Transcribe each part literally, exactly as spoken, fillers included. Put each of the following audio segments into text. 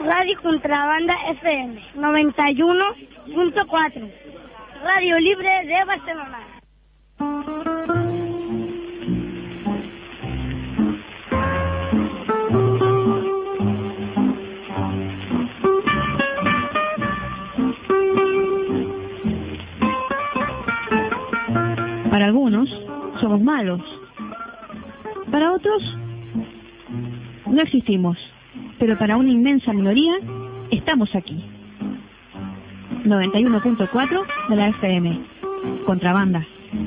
Radio Contrabanda F M noventa y uno punto cuatro, Radio Libre de Barcelona. Para algunos somos malos, para otros no existimos, pero para una inmensa minoría estamos aquí. noventa y uno punto cuatro de la F M, Contrabanda.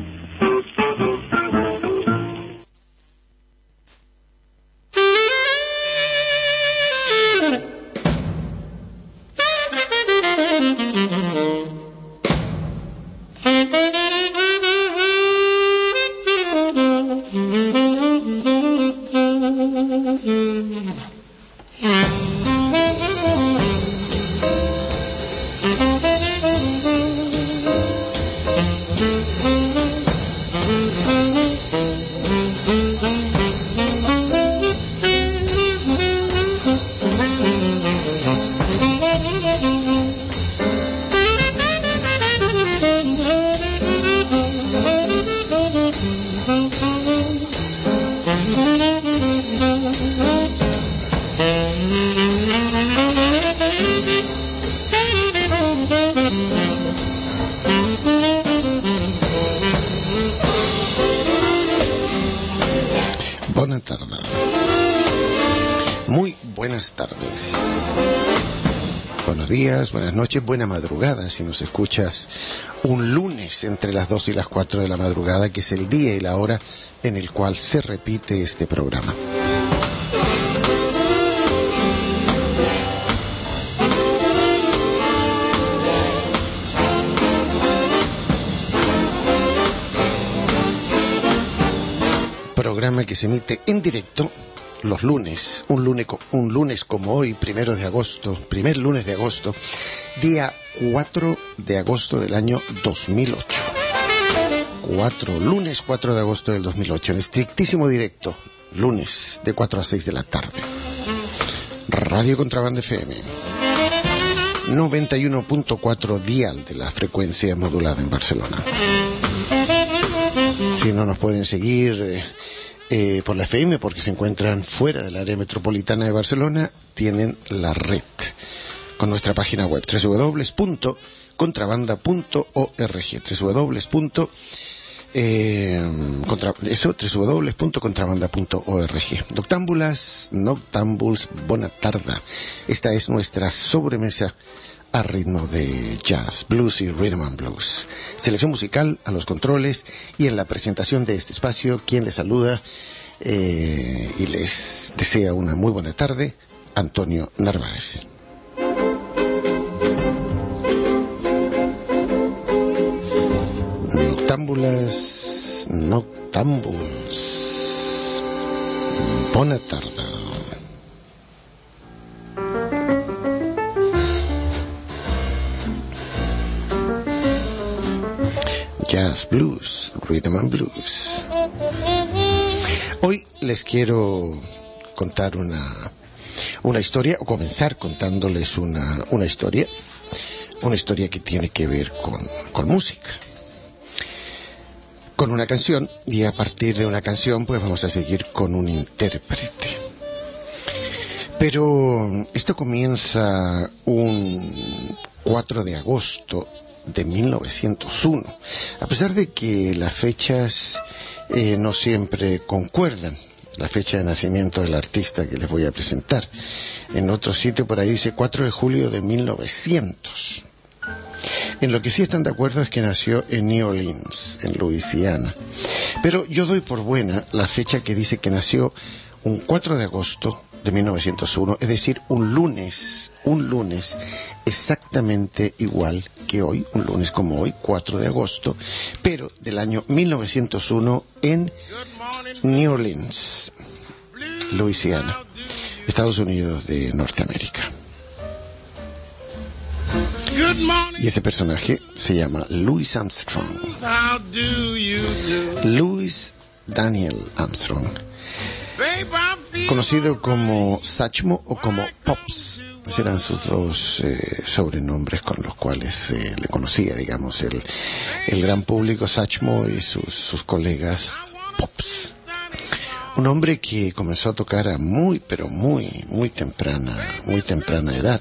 Buenas tardes. Muy buenas tardes. Buenos días, buenas noches, buena madrugada si nos escuchas un lunes entre las dos y las cuatro de la madrugada, que es el día y la hora en el cual se repite este programa. Programa que se emite en directo los lunes, un lunes, un lunes como hoy, primero de agosto, primer lunes de agosto, día cuatro de agosto del año dos mil ocho. cuatro, lunes cuatro de agosto del dos mil ocho, en estrictísimo directo, lunes de cuatro a seis de la tarde. Radio Contrabanda F M, noventa y uno punto cuatro dial de la frecuencia modulada en Barcelona. Si no nos pueden seguir eh, eh, por la F M porque se encuentran fuera del área metropolitana de Barcelona, tienen la red con nuestra página web doble u doble u doble u punto contrabanda punto org, doble u doble u doble u punto contrabanda punto org. Noctámbulas, noctámbuls, bona tarda. Esta es nuestra sobremesa a ritmo de jazz, blues y rhythm and blues. Selección musical a los controles y en la presentación de este espacio, quien les saluda eh, y les desea una muy buena tarde, Antonio Narváez. Noctámbulas, noctámbuls, bona tarda. Jazz, blues, rhythm and blues. Hoy les quiero contar una, una historia, o comenzar contándoles una, una historia, una historia que tiene que ver con, con música, con una canción, y a partir de una canción pues vamos a seguir con un intérprete. Pero esto comienza un cuatro de agosto de mil novecientos uno, a pesar de que las fechas eh, no siempre concuerdan. La fecha de nacimiento del artista que les voy a presentar, en otro sitio por ahí dice cuatro de julio de mil novecientos. En lo que sí están de acuerdo es que nació en New Orleans, en Luisiana. Pero yo doy por buena la fecha que dice que nació un cuatro de agosto de mil novecientos uno, es decir, un lunes, un lunes exactamente igual que hoy, un lunes como hoy, cuatro de agosto, pero del año mil novecientos uno en New Orleans, Luisiana, Estados Unidos de Norteamérica. Y ese personaje se llama Louis Armstrong. Louis Daniel Armstrong, conocido como Satchmo o como Pops, eran sus dos eh, sobrenombres con los cuales eh, le conocía, digamos, el, el gran público, Satchmo y sus, sus colegas Pops. Un hombre que comenzó a tocar a muy, pero muy, muy temprana, muy temprana edad.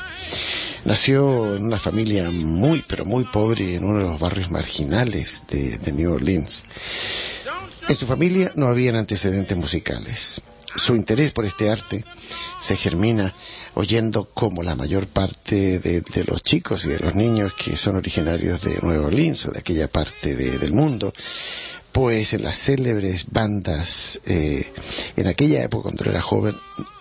Nació en una familia muy, pero muy pobre en uno de los barrios marginales de, de New Orleans. En su familia no habían antecedentes musicales. Su interés por este arte se germina oyendo como la mayor parte de, de los chicos y de los niños que son originarios de Nueva Orleans o de aquella parte de, del mundo, pues en las célebres bandas, eh, en aquella época cuando era joven,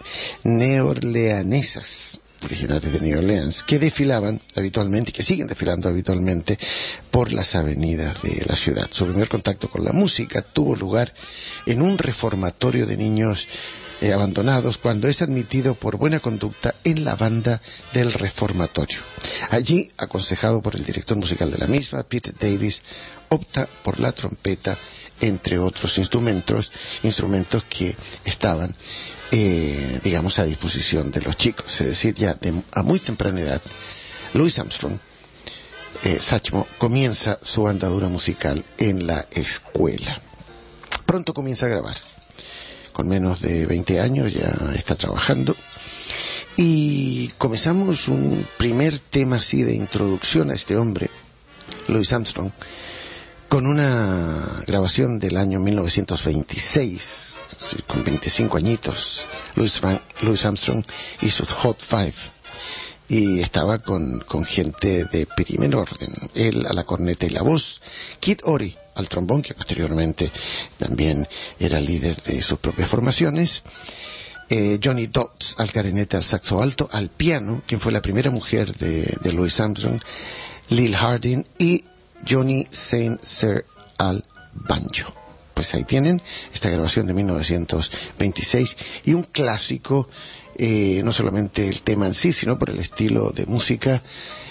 neorleanesas, originarias de New Orleans, que desfilaban habitualmente y que siguen desfilando habitualmente por las avenidas de la ciudad. Su primer contacto con la música tuvo lugar en un reformatorio de niños eh, abandonados cuando es admitido por buena conducta en la banda del reformatorio. Allí, aconsejado por el director musical de la misma, Pete Davis, opta por la trompeta, entre otros instrumentos, instrumentos que estaban Eh, digamos a disposición de los chicos, es decir, ya de, a muy temprana edad, Louis Armstrong, eh, Satchmo, comienza su andadura musical en la escuela. Pronto comienza a grabar, con menos de veinte años ya está trabajando, y comenzamos un primer tema así de introducción a este hombre, Louis Armstrong, con una grabación del año mil novecientos veintiséis, con veinticinco añitos, Louis, Frank, Louis Armstrong y sus Hot Five, y estaba con, con gente de primer orden, él a la corneta y la voz, Kid Ory al trombón, que posteriormente también era líder de sus propias formaciones, eh, Johnny Dodds al clarinete, al saxo alto, al piano, quien fue la primera mujer de, de Louis Armstrong, Lil Harding, y Johnny Saint Cyr al banjo. Pues ahí tienen esta grabación de mil novecientos veintiséis y un clásico, eh, no solamente el tema en sí, sino por el estilo de música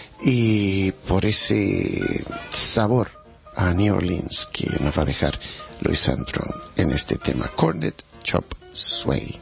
y por ese sabor a New Orleans que nos va a dejar Louis Armstrong en este tema, Cornet Chop Sway.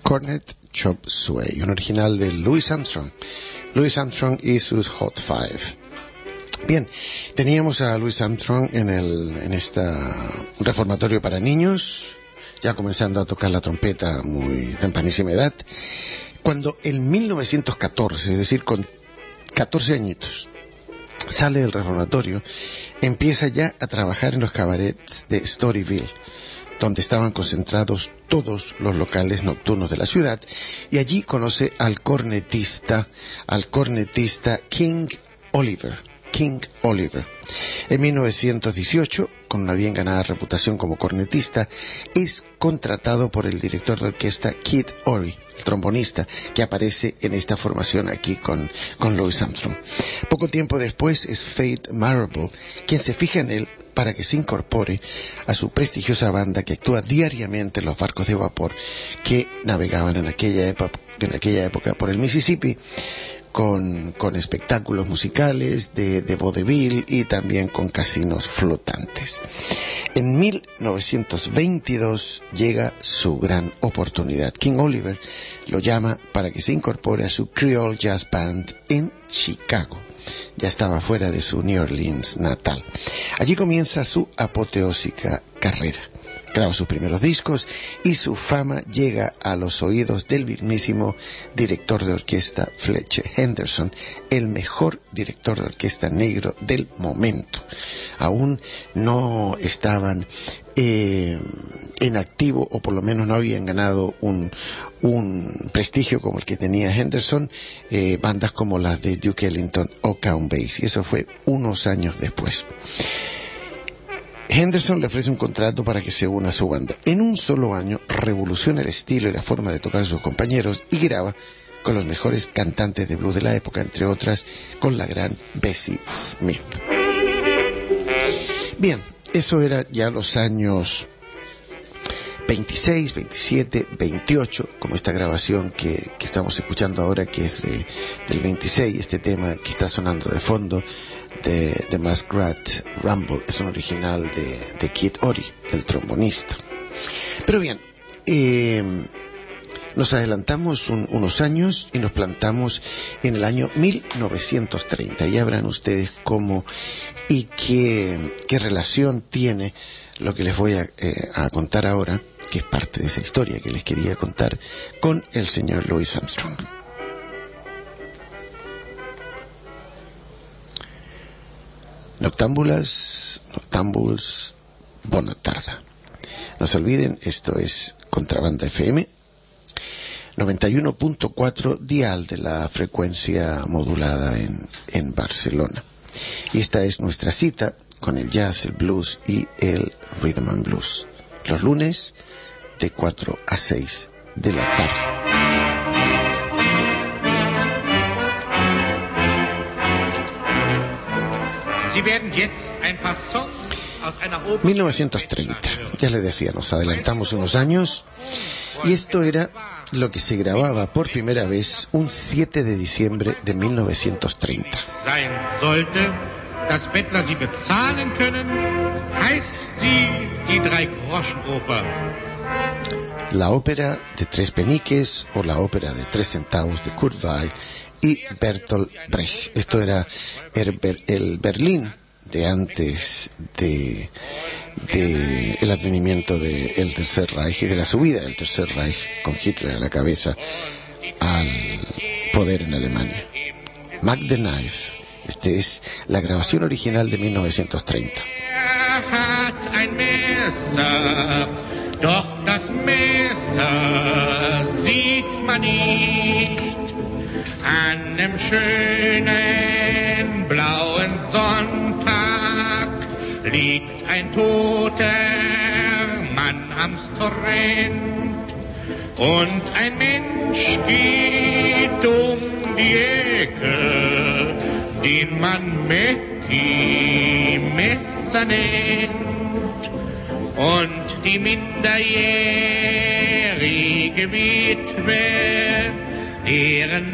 Cornet Chop Suey, un original de Louis Armstrong. Louis Armstrong y sus Hot Five. Bien, teníamos a Louis Armstrong en el en esta reformatorio para niños, ya comenzando a tocar la trompeta a muy tempranísima edad, cuando en mil novecientos catorce, es decir, con catorce añitos, sale del reformatorio, empieza ya a trabajar en los cabarets de Storyville, donde estaban concentrados todos los locales nocturnos de la ciudad, y allí conoce al cornetista, al cornetista King Oliver. King Oliver. En mil novecientos dieciocho, con una bien ganada reputación como cornetista, es contratado por el director de orquesta Kid Ory, el trombonista, que aparece en esta formación aquí con, con Louis Armstrong. Poco tiempo después es Faith Marable quien se fija en él para que se incorpore a su prestigiosa banda que actúa diariamente en los barcos de vapor que navegaban en aquella época, en aquella época por el Mississippi, con, con espectáculos musicales de, de vodevil y también con casinos flotantes. En mil novecientos veintidós llega su gran oportunidad. King Oliver lo llama para que se incorpore a su Creole Jazz Band en Chicago. Ya estaba fuera de su New Orleans natal. Allí comienza su apoteósica carrera. Graba sus primeros discos y su fama llega a los oídos del mismísimo director de orquesta Fletcher Henderson, el mejor director de orquesta negro del momento. Aún no estaban eh, en activo, o por lo menos no habían ganado un, un prestigio como el que tenía Henderson, eh, bandas como las de Duke Ellington o Count Basie. Eso fue unos años después. Henderson le ofrece un contrato para que se una a su banda. En un solo año revoluciona el estilo y la forma de tocar a sus compañeros y graba con los mejores cantantes de blues de la época, entre otras con la gran Bessie Smith. Bien, eso era ya los años veintiséis, veintisiete, veintiocho, como esta grabación que, que estamos escuchando ahora, que es de, del veintiséis, este tema que está sonando de fondo, de, de Muskrat Rumble, es un original de, de Kid Ory, el trombonista. Pero bien, eh, nos adelantamos un, unos años y nos plantamos en el año mil novecientos treinta. Ya verán ustedes cómo y qué, qué relación tiene lo que les voy a, eh, a contar ahora, que es parte de esa historia que les quería contar, con el señor Louis Armstrong. Noctámbulas, noctámbuls, bona tarda. No se olviden, esto es Contrabanda F M, noventa y uno punto cuatro dial de la frecuencia modulada en, en Barcelona. Y esta es nuestra cita con el jazz, el blues y el rhythm and blues, los lunes de cuatro a seis de la tarde. mil novecientos treinta, ya les decía, nos adelantamos unos años, y esto era lo que se grababa por primera vez un siete de diciembre de mil novecientos treinta. Dass Bettler sie bezahlen können, heißt sie die Drei-Groschen-Oper. La ópera de tres peniques o la ópera de tres centavos de Kurt Weill y Bertolt Brecht. Esto era el, el Berlín de antes de, de el advenimiento del Tercer Reich y de la subida del Tercer Reich con Hitler a la cabeza al poder en Alemania. Mac the Knife. Este es la grabación original de mil novecientos treinta. Er hat ein Messer, doch das Messer sieht man nicht. An dem schönen blauen Sonntag liegt ein toter Mann am Strand und ein Mensch geht um die Ecke, den man Mäcki Messer nennt, und die minderjährige Witwe, deren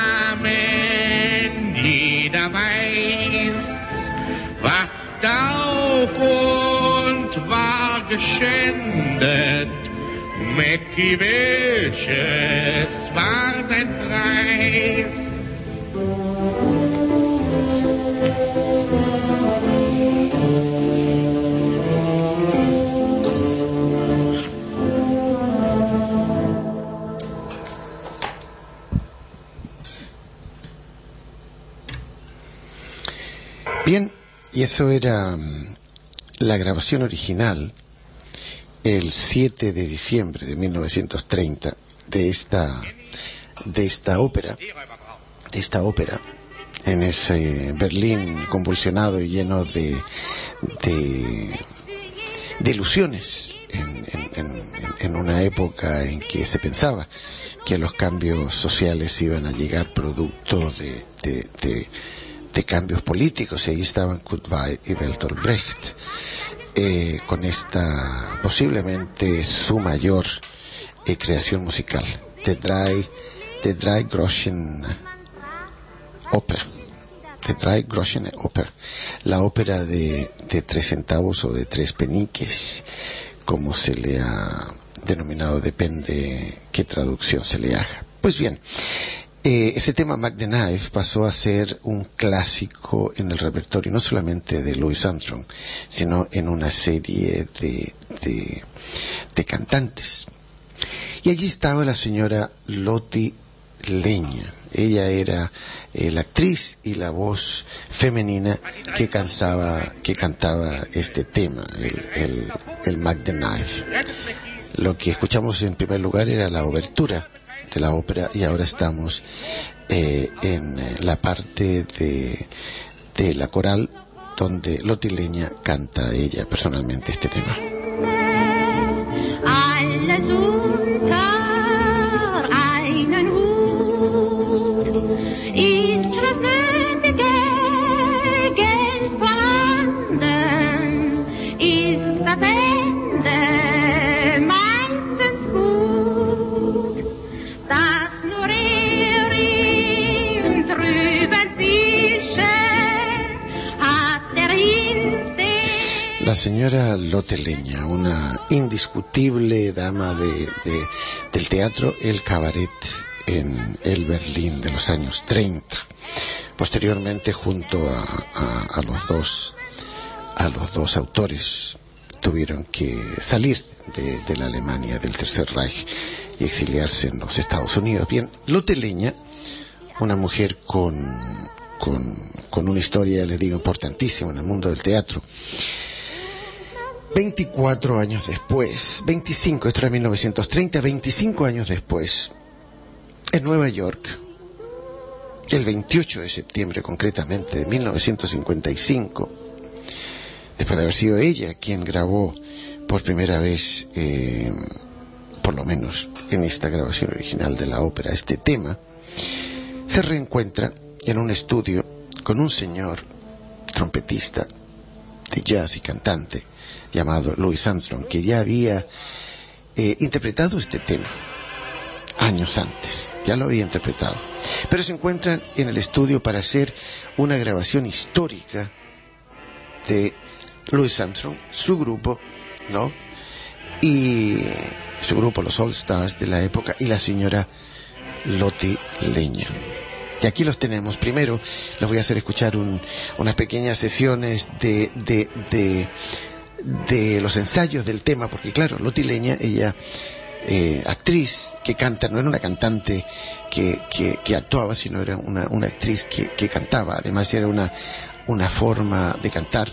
Namen jeder weiß, wacht auf und war geschändet Mit die welches war dein Preis? Bien, y eso era um, la grabación original el siete de diciembre de mil novecientos treinta de esta de esta ópera de esta ópera en ese Berlín convulsionado y lleno de de, de ilusiones en, en, en, en una época en que se pensaba que los cambios sociales iban a llegar producto de, de, de, de cambios políticos, y ahí estaban Kurt Weill y Bertolt Brecht. Eh, con esta posiblemente su mayor eh, creación musical, The Drei, The Drei Groschen Oper, The Drei Groschen Oper, la ópera de, de tres centavos o de tres peniques, como se le ha denominado, depende qué traducción se le haga. Pues bien, Eh, ese tema, Mac the Knife, pasó a ser un clásico en el repertorio no solamente de Louis Armstrong, sino en una serie de, de, de cantantes. Y allí estaba la señora Lotte Lenya. Ella era eh, la actriz y la voz femenina que cantaba, que cantaba este tema, el, el, el Mac the Knife. Lo que escuchamos en primer lugar era la obertura de la ópera, y ahora estamos eh, en la parte de, de la coral, donde Lotte Lenya canta ella personalmente este tema. Alles unter einen Hut ist lebendige Geld vorhanden, ist das Ende meistens gut, dass nur er im trüben Fische hat der Instinkt. La señora Lotte Lenya, una indiscutible dama de, de, del teatro, el cabaret en el Berlín de los años treinta. Posteriormente, junto a, a, a los dos a los dos autores, tuvieron que salir de, de la Alemania del Tercer Reich y exiliarse en los Estados Unidos. Bien, Lotte Lenya, una mujer con, con, con una historia, les digo, importantísima en el mundo del teatro. veinticuatro años después, veinticinco, esto era mil novecientos treinta, veinticinco años después, en Nueva York, el veintiocho de septiembre concretamente de mil novecientos cincuenta y cinco, después de haber sido ella quien grabó por primera vez, eh, por lo menos en esta grabación original de la ópera, este tema, se reencuentra en un estudio con un señor trompetista de jazz y cantante llamado Louis Armstrong, que ya había eh, interpretado este tema años antes, ya lo había interpretado, pero se encuentran en el estudio para hacer una grabación histórica de Louis Armstrong, su grupo, ¿no? Y su grupo, los All Stars de la época, y la señora Lotte Lenya. Y aquí los tenemos. Primero les voy a hacer escuchar un, unas pequeñas sesiones de, de, de, de los ensayos del tema, porque claro, Lotte Lenya, ella, eh, actriz que canta, no era una cantante que, que, que actuaba, sino era una, una actriz que, que cantaba. Además era una, una forma de cantar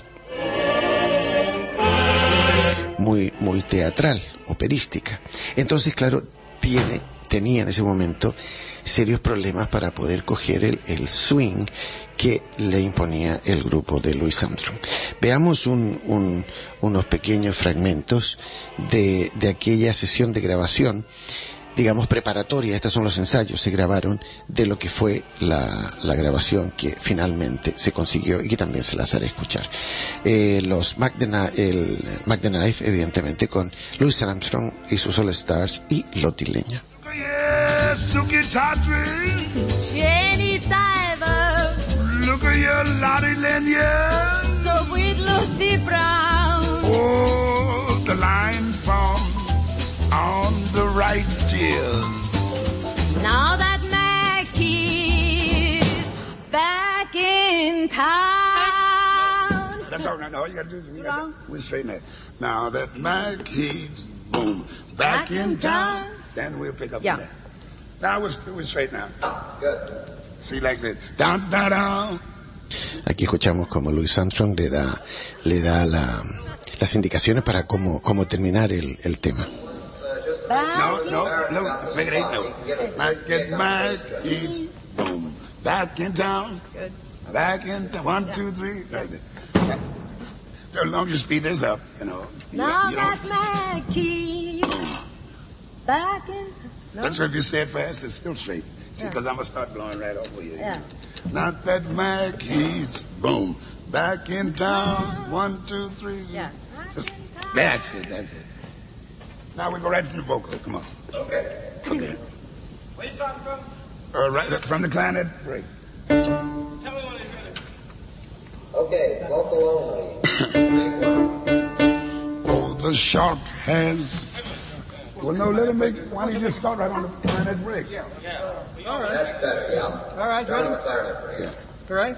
muy, muy teatral, operística. Entonces, claro, tiene, tenía en ese momento serios problemas para poder coger el, el swing que le imponía el grupo de Louis Armstrong. Veamos un, un, unos pequeños fragmentos de, de aquella sesión de grabación, digamos preparatoria. Estos son los ensayos, se grabaron de lo que fue la, la grabación que finalmente se consiguió y que también se las haré escuchar. Eh, los Mac the, el Mac the Knife, evidentemente, con Louis Armstrong y sus All Stars y Lotte Lenya. Suki Tawdry, Jenny Diver, look at your Lotte Lenya. so sweet Lucy Brown. Oh, the line forms on the right ears. Now that Mackie's back in town. That's all right. All you got to do is we got to straighten that. Now that Mackie's, boom, back, back in town, town, then we'll pick up yeah. from there. Now we're, we're straight now. Good. See like that. Down, down, down. Aquí escuchamos como Louis Armstrong le da, le da la, las indicaciones para cómo, cómo terminar el, el tema. No, no, no, make it eight, no. I get back, he's boom, back in town, good. Back in town, one, yeah. two, three, right there. As long as you speed this up, you know. You now you that Mackie, back in no. That's what if you say it fast, it's still straight. See, because yeah. I'm going to start blowing right over you. Yeah. Not that Mackie's, boom, back in town, one, two, three. Yeah. Just, that's it, that's it. Now we go right from the vocal. Come on. Okay. Okay. Where you starting from? Uh, right from the clarinet break. Tell me when it's ready. Okay, vocal only. Oh, the shark has. Well, no, let him make. Why don't you just start right on the clarinet break? Yeah. Yeah. All right. That's better, yeah. All right, ready? Yeah. All right.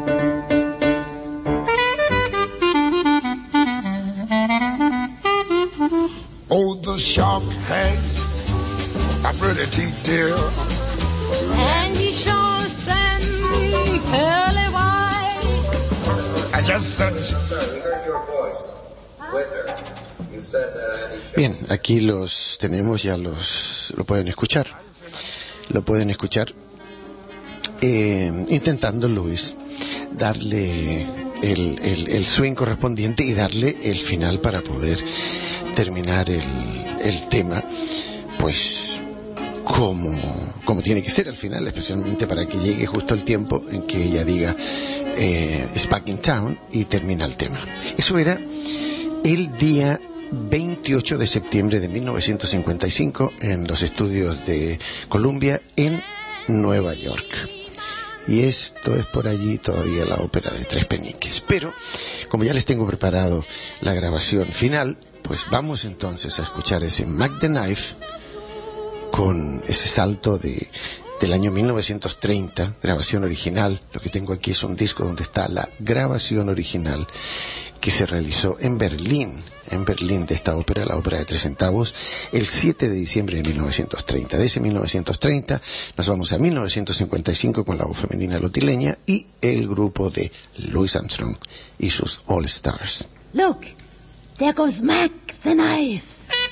Oh, the shark has a pretty teeth, dear. And he shows them pearly white. I just said. Sir, we heard your voice with her. You said that. Bien, aquí los tenemos, ya los lo pueden escuchar. Lo pueden escuchar. Eh, intentando, Luis, darle el, el, el swing correspondiente y darle el final para poder terminar el, el tema, pues como, como tiene que ser al final, especialmente para que llegue justo el tiempo en que ella diga eh, it's back in town y termina el tema. Eso era el día veintiocho de septiembre de mil novecientos cincuenta y cinco en los estudios de Columbia en Nueva York. Y esto es por allí todavía la ópera de Tres Peniques. Pero como ya les tengo preparado la grabación final, pues vamos entonces a escuchar ese Mac the Knife con ese salto de, del año mil novecientos treinta, grabación original. Lo que tengo aquí es un disco donde está la grabación original que se realizó en Berlín, en Berlín de esta ópera, la ópera de tres centavos, el siete de diciembre de mil novecientos treinta. De ese mil novecientos treinta nos vamos a mil novecientos cincuenta y cinco con la voz femenina lotileña y el grupo de Louis Armstrong y sus All Stars. Look, there goes Mac the Knife.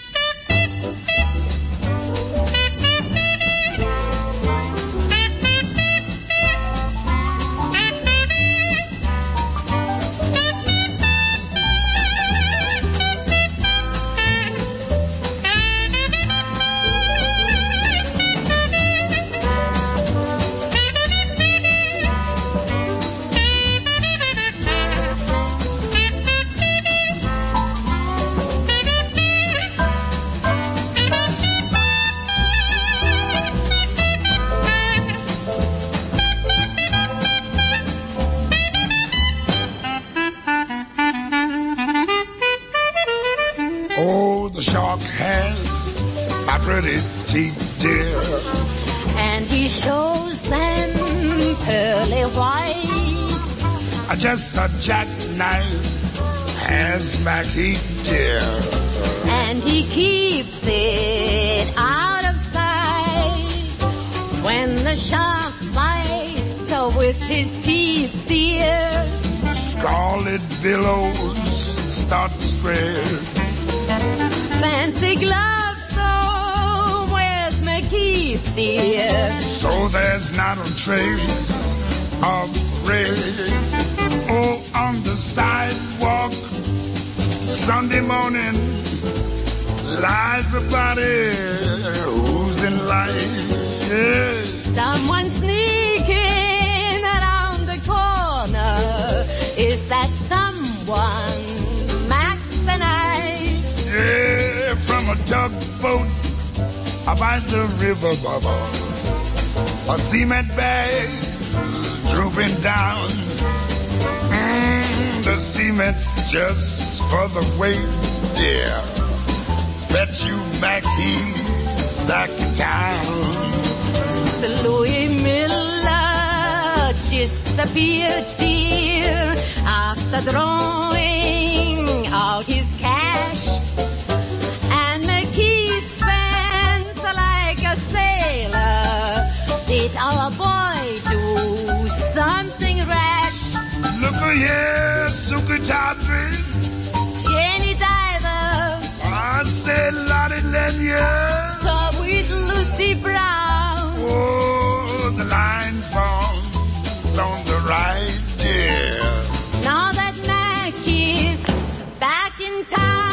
Dear. And he shows them pearly white. Just a jackknife has Mackie dear. And he keeps it out of sight when the shark bites so with his teeth, dear. Scarlet billows start to spread. Fancy gloves though wears McKeith, dear. So there's not a trace of red. Oh, on the sidewalk Sunday morning lies a body who's in light. Yeah. Someone sneaking around the corner. Is that someone Mac the Knife? Yeah, from a tugboat by the river, Baba. A cement bag drooping down. Mm, the cement's just for the weight, yeah. Bet you Mac he's back in town. The Louis Miller disappeared, dear, after drawing out his cash. And McKeith Spencer, like a sailor, did our boy do something rash? Look here, Suki Tawdry. Jenny Diver. I said Lottie Lenya. So with Lucy Brown. Oh, the line forms on the right, dear. Now that Mackie's back in town.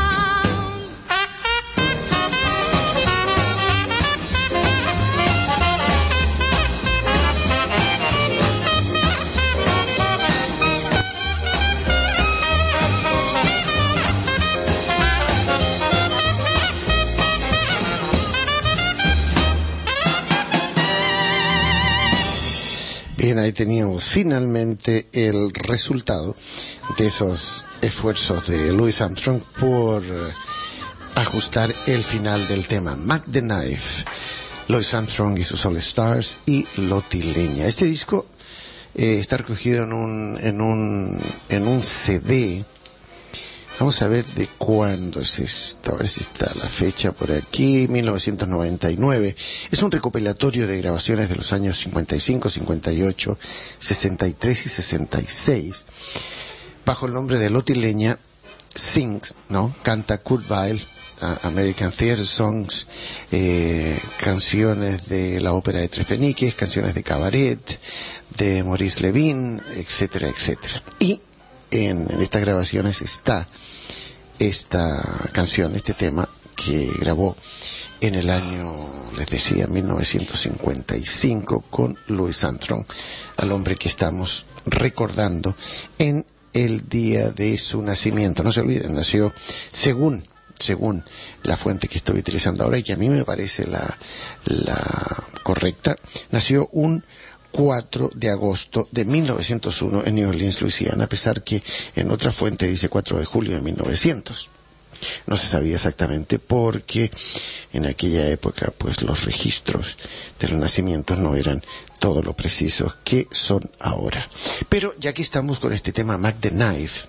Bien, ahí teníamos finalmente el resultado de esos esfuerzos de Louis Armstrong por ajustar el final del tema. Mac the Knife, Louis Armstrong y sus All Stars y Lottie Lenya. Este disco eh, está recogido en un, en un, en un C D. Vamos a ver de cuándo es esto, a ver si está la fecha por aquí, mil novecientos noventa y nueve. Es un recopilatorio de grabaciones de los años cincuenta y cinco, cincuenta y ocho, sesenta y tres y sesenta y seis, bajo el nombre de Lottie Lenya Sings, ¿no? Canta Kurt Weill, uh, American Theater Songs, eh, canciones de la ópera de Tres Peniques, canciones de cabaret, de Maurice Levin, etcétera, etcétera. Y en, en estas grabaciones está esta canción, este tema que grabó en el año, les decía, mil novecientos cincuenta y cinco con Louis Armstrong, al hombre que estamos recordando en el día de su nacimiento. No se olviden, nació según según la fuente que estoy utilizando ahora y que a mí me parece la, la correcta, nació un cuatro de agosto de mil novecientos uno en New Orleans, Luisiana, a pesar que en otra fuente dice cuatro de julio de mil novecientos. No se sabía exactamente porque en aquella época pues los registros de los nacimientos no eran todo lo precisos que son ahora. Pero ya que estamos con este tema Mac the Knife,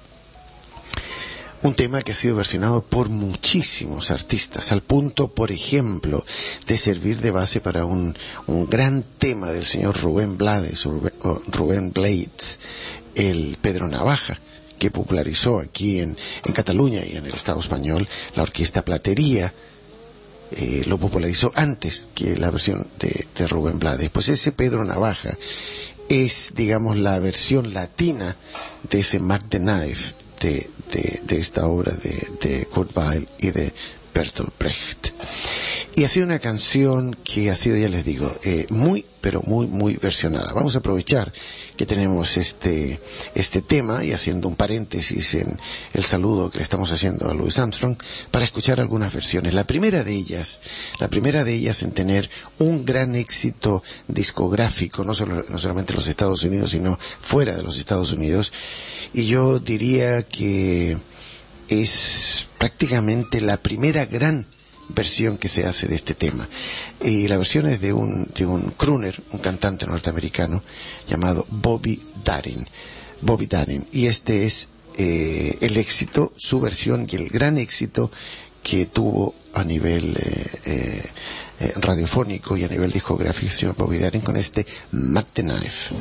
un tema que ha sido versionado por muchísimos artistas, al punto, por ejemplo, de servir de base para un, un gran tema del señor Rubén Blades, Rubén, oh, Rubén Blades, el Pedro Navaja, que popularizó aquí en, en Cataluña y en el Estado español la orquesta Platería. Eh, lo popularizó antes que la versión de, de Rubén Blades. Pues ese Pedro Navaja es, digamos, la versión latina de ese Mac the Knife, de, de, de esta obra de, de Kurt Weill y de Bertolt Brecht. Y ha sido una canción que ha sido, ya les digo, eh, muy, pero muy, muy versionada. Vamos a aprovechar que tenemos este, este tema, y haciendo un paréntesis en el saludo que le estamos haciendo a Louis Armstrong, para escuchar algunas versiones. La primera de ellas, la primera de ellas en tener un gran éxito discográfico, no, solo, no solamente en los Estados Unidos, sino fuera de los Estados Unidos. Y yo diría que es prácticamente la primera gran versión que se hace de este tema, y la versión es de un de un crooner, un cantante norteamericano llamado Bobby Darin, Bobby Darin, y este es eh, el éxito, su versión y el gran éxito que tuvo a nivel eh, eh, eh, radiofónico y a nivel discográfico el señor Bobby Darin con este Mac the Knife.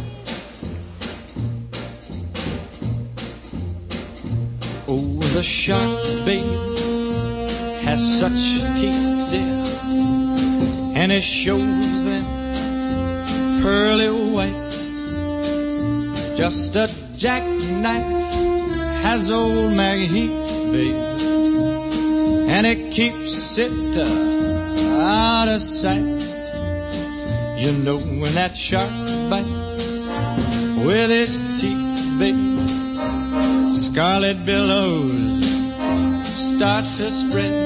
Oh, the shark, babe, has such teeth, dear, and it shows them pearly white. Just a jackknife has old Maggie Heath, babe, and it keeps it uh, out of sight. You know when that shark bites with his teeth, babe, scarlet billows start to spread.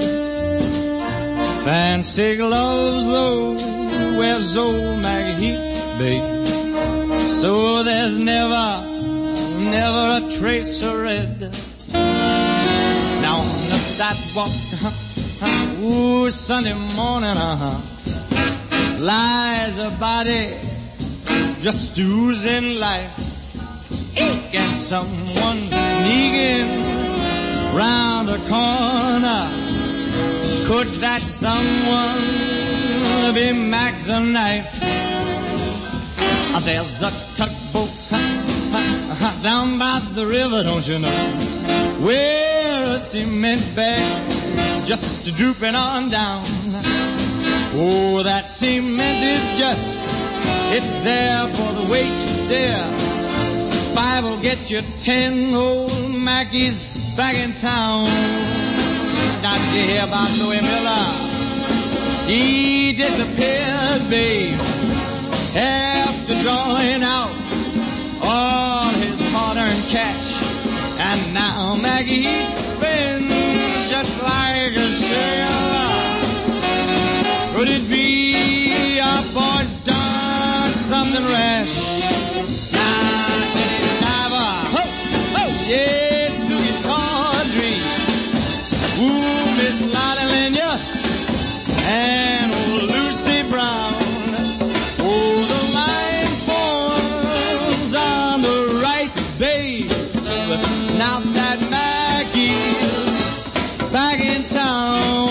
Fancy gloves, though, wears old Maggie Heath, babe, so there's never, never a trace of red. Now on the sidewalk, Ooh, Sunday morning, uh-huh, lies a body just oozing life. And someone sneaking round the corner. Could that someone be Mac the Knife? There's a tugboat down by the river, don't you know, where a cement bag just drooping on down. Oh, that cement is just, it's there for the weight, dear. Five will get you ten old Mackies back in town. Not you hear about Louis Miller? He disappeared, babe, after drawing out all his hard-earned cash. And now Maggie spins just like a sailor. Could it be our boy's done something rash? Now, Jenny Diver, ho, ho, yes, Sugie Tawdry, ooh, Miss Lottie Lenya, and old Lucy Brown. Oh, the line forms on the right, babe. Now that Maggie's back in town.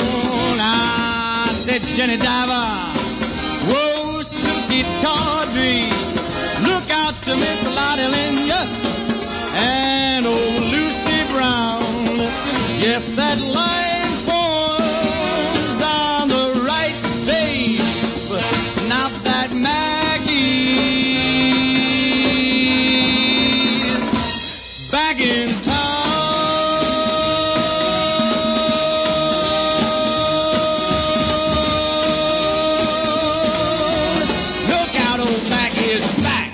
I said, Jenny Diver, whoa, Sugie Tawdry, look out to Miss Lottie Lenya and old Lucy Brown. Yes, that line forms on the right, babe. Now that Maggie's back in town. Look out, old Maggie is back.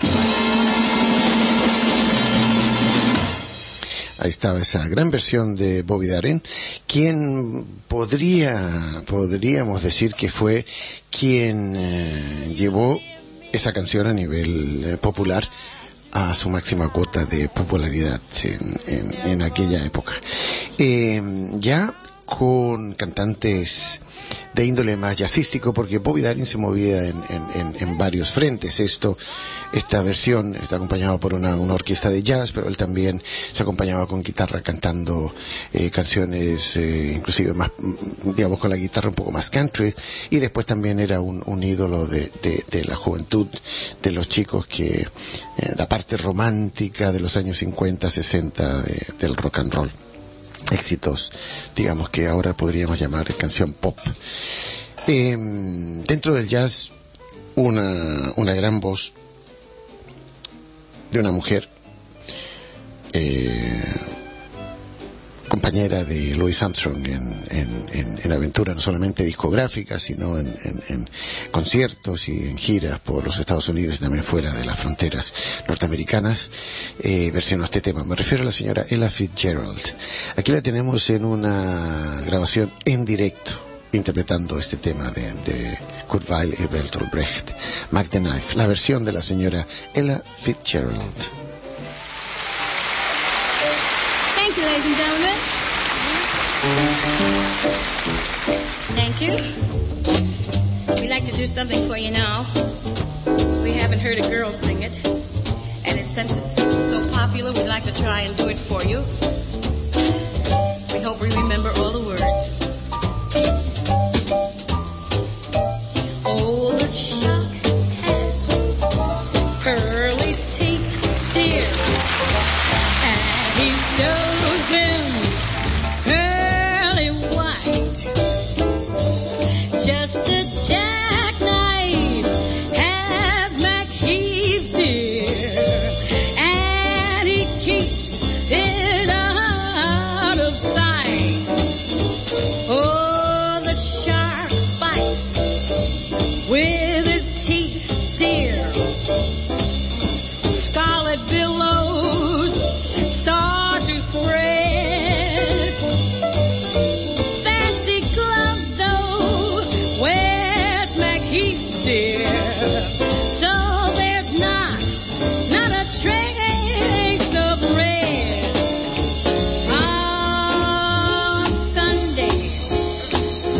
Ahí estaba esa gran versión de Bobby Darin, quien podría, podríamos decir que fue quien eh, llevó esa canción a nivel eh, popular a su máxima cuota de popularidad en, en, en aquella época. Eh, ya con cantantes de índole más jazzístico, porque Bobby Darin se movía en, en, en, en varios frentes. Esto, esta versión está acompañada por una, una orquesta de jazz, pero él también se acompañaba con guitarra cantando eh, canciones, eh, inclusive más, digamos, con la guitarra un poco más country, y después también era un, un ídolo de, de, de la juventud, de los chicos que, eh, la parte romántica de los años cincuenta, sesenta de, del rock and roll. Éxitos, digamos, que ahora podríamos llamar canción pop. Eh, dentro del jazz, una, una gran voz de una mujer, eh, compañera de Louis Armstrong en, en, en, en aventura no solamente discográfica, sino en, en, en conciertos y en giras por los Estados Unidos y también fuera de las fronteras norteamericanas. Eh, versionó este tema. Me refiero a la señora Ella Fitzgerald. Aquí la tenemos en una grabación en directo, interpretando este tema de, de Kurt Weill y Bertolt Brecht, Mac the Knife, la versión de la señora Ella Fitzgerald. Thank you, ladies and gentlemen. Thank you. We'd like to do something for you now. We haven't heard a girl sing it, and it, since it's so popular, we'd like to try and do it for you. We hope we remember all the words. Oh, the shark has pearly teeth, dear, and he shows them pearly white. Just a jackknife has McHeath, dear, and he keeps it out of sight. Oh, the shark bites with his teeth, dear. Scarlet billows start to spread. Fancy gloves, though, where's McHeath, dear? So there's not, not a trace of red. Ah, Sunday,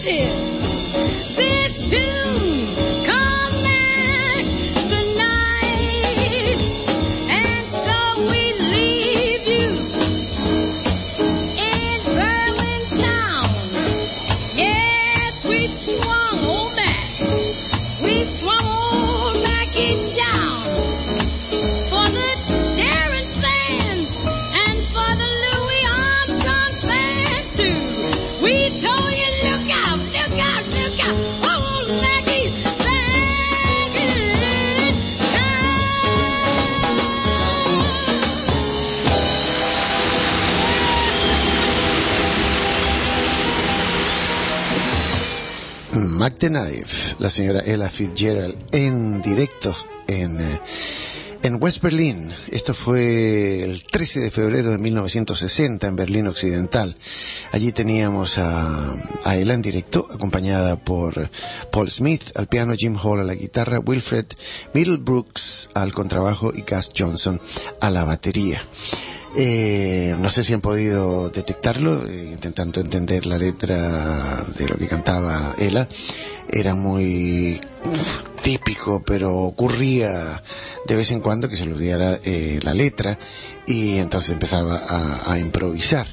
wanted this tune commands the night, and so we leave you in Berlin town. Yes, we've swung old Mac, we've swung old Mackie down for the Darren fans and for the Louis Armstrong fans too. We told you, look out, look out, look out, old Mackie's back in Mac the Knife, la señora Ella Fitzgerald en directo en, eh, en West Berlin. Esto fue el trece de febrero de mil novecientos sesenta en Berlín Occidental. Allí teníamos a, a Ella en directo, acompañada por Paul Smith al piano, Jim Hall a la guitarra, Wilfred Middlebrooks al contrabajo y Gus Johnson a la batería. Eh, no sé si han podido detectarlo, eh, intentando entender la letra de lo que cantaba Ella. Era muy uf, típico, pero ocurría de vez en cuando que se le olvidara eh, la letra y entonces empezaba a, a improvisar,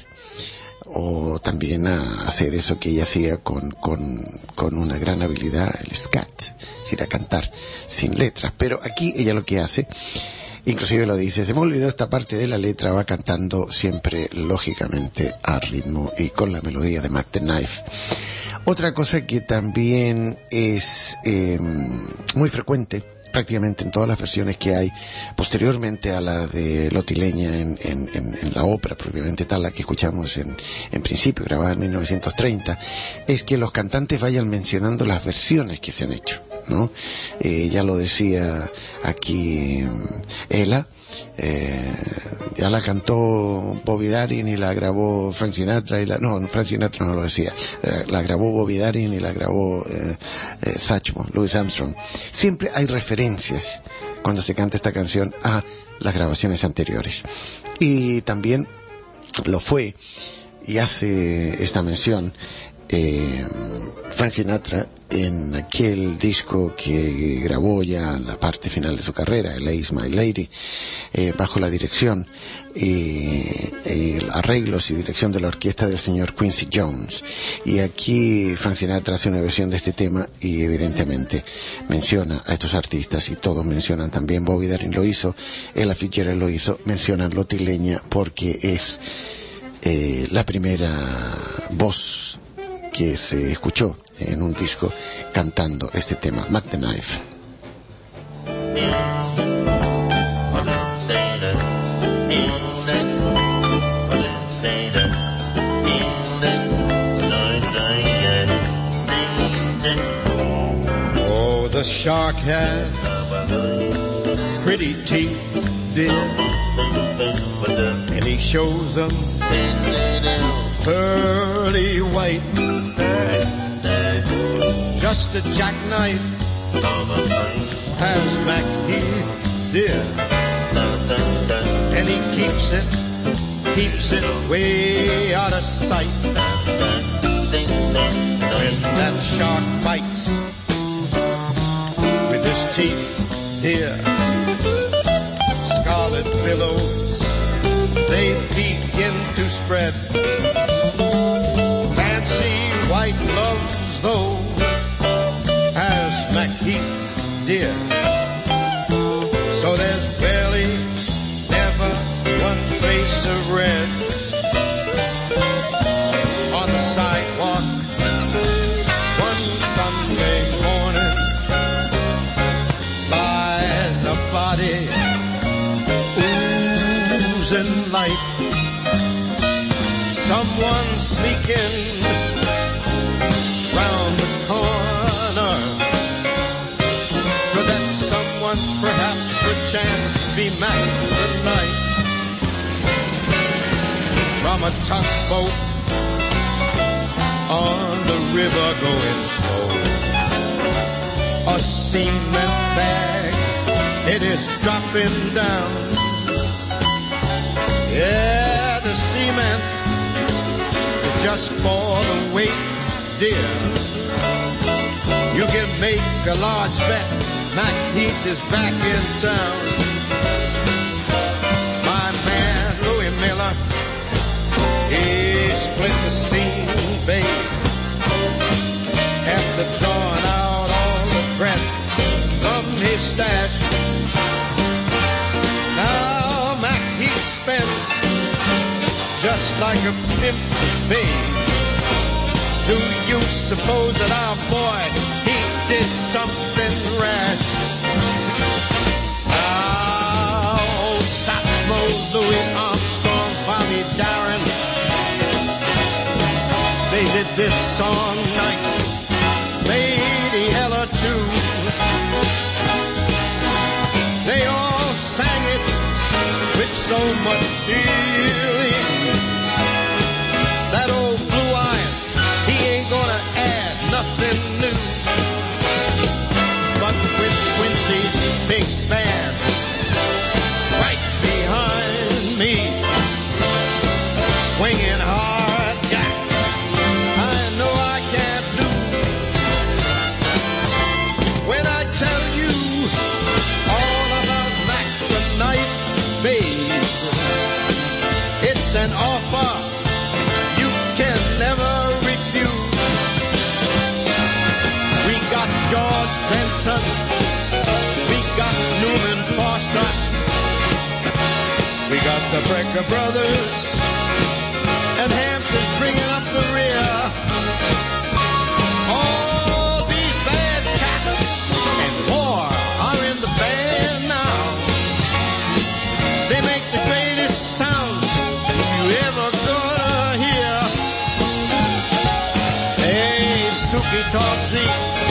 o también a hacer eso que ella hacía con, con, con una gran habilidad, el scat, es decir, a cantar sin letras. Pero aquí ella lo que hace, inclusive lo dice, se me olvidó esta parte de la letra, va cantando siempre lógicamente a ritmo y con la melodía de Mac the Knife. Otra cosa que también es eh, muy frecuente, prácticamente en todas las versiones que hay posteriormente a la de Lotileña en, en, en, en la ópera propiamente tal, la que escuchamos en, en principio, grabada en mil novecientos treinta, es que los cantantes vayan mencionando las versiones que se han hecho, ¿no? Eh, ya lo decía aquí Ella, eh, ya la cantó Bobby Darin y la grabó Frank Sinatra y la, no, Frank Sinatra no lo decía, eh, la grabó Bobby Darin y la grabó eh, eh, Satchmo, Louis Armstrong. Siempre hay referencias cuando se canta esta canción a las grabaciones anteriores, y también lo fue y hace esta mención eh, Frank Sinatra en aquel disco que grabó ya en la parte final de su carrera, el Ace My Lady, eh, bajo la dirección y, y arreglos y dirección de la orquesta del señor Quincy Jones. Y aquí Frank Sinatra hace una versión de este tema y evidentemente menciona a estos artistas, y todos mencionan también, Bobby Darin lo hizo, Ella Fitzgerald lo hizo, mencionan Lotileña porque es eh, la primera voz que se escuchó en un disco cantando este tema, Mac the Knife. Oh, the shark has pretty teeth, dear, and he shows them pearly white. Just a jackknife has Mac Heath, dear, and he keeps it, keeps it way out of sight. When that shark bites with his teeth, dear, scarlet billows, they begin to spread. Fancy white gloves, though, has Mac Heath, dear. So there's barely never one trace of red on the sidewalk one Sunday morning. Lies a body oozing life. Someone sneaking round the corner. Could that someone perhaps perchance be Mac the Knife? From a tugboat on the river going slow, a cement bag, it is dropping down. Yeah, the cement, just for the weight dear. You can make a large bet. Mac Heath is back in town. My man Louis Miller, he split the scene, babe. After drawing out all the breath from his stash. Now Mac Heath spends just like a pimp, babe. Do you suppose that our boy, he did something rash? Now, old Satchmo, Louis Armstrong, Bobby Darin, they did this song nice, Lady Ella too. They all sang it with so much feeling. That old Blue Iron, he ain't gonna add nothing new. But with Quincy's big band right behind me, swinging hard jack, I know I can't lose. When I tell you all about Mac the Knife, babe, it's an offer you can never refuse. We got George Benson, we got Newman Foster, we got the Brecker Brothers, and Hampton's bringing up the rear. All these bad cats and more are in the band now. They make the greatest sound you ever gonna hear. Hey, Suki Tawdry,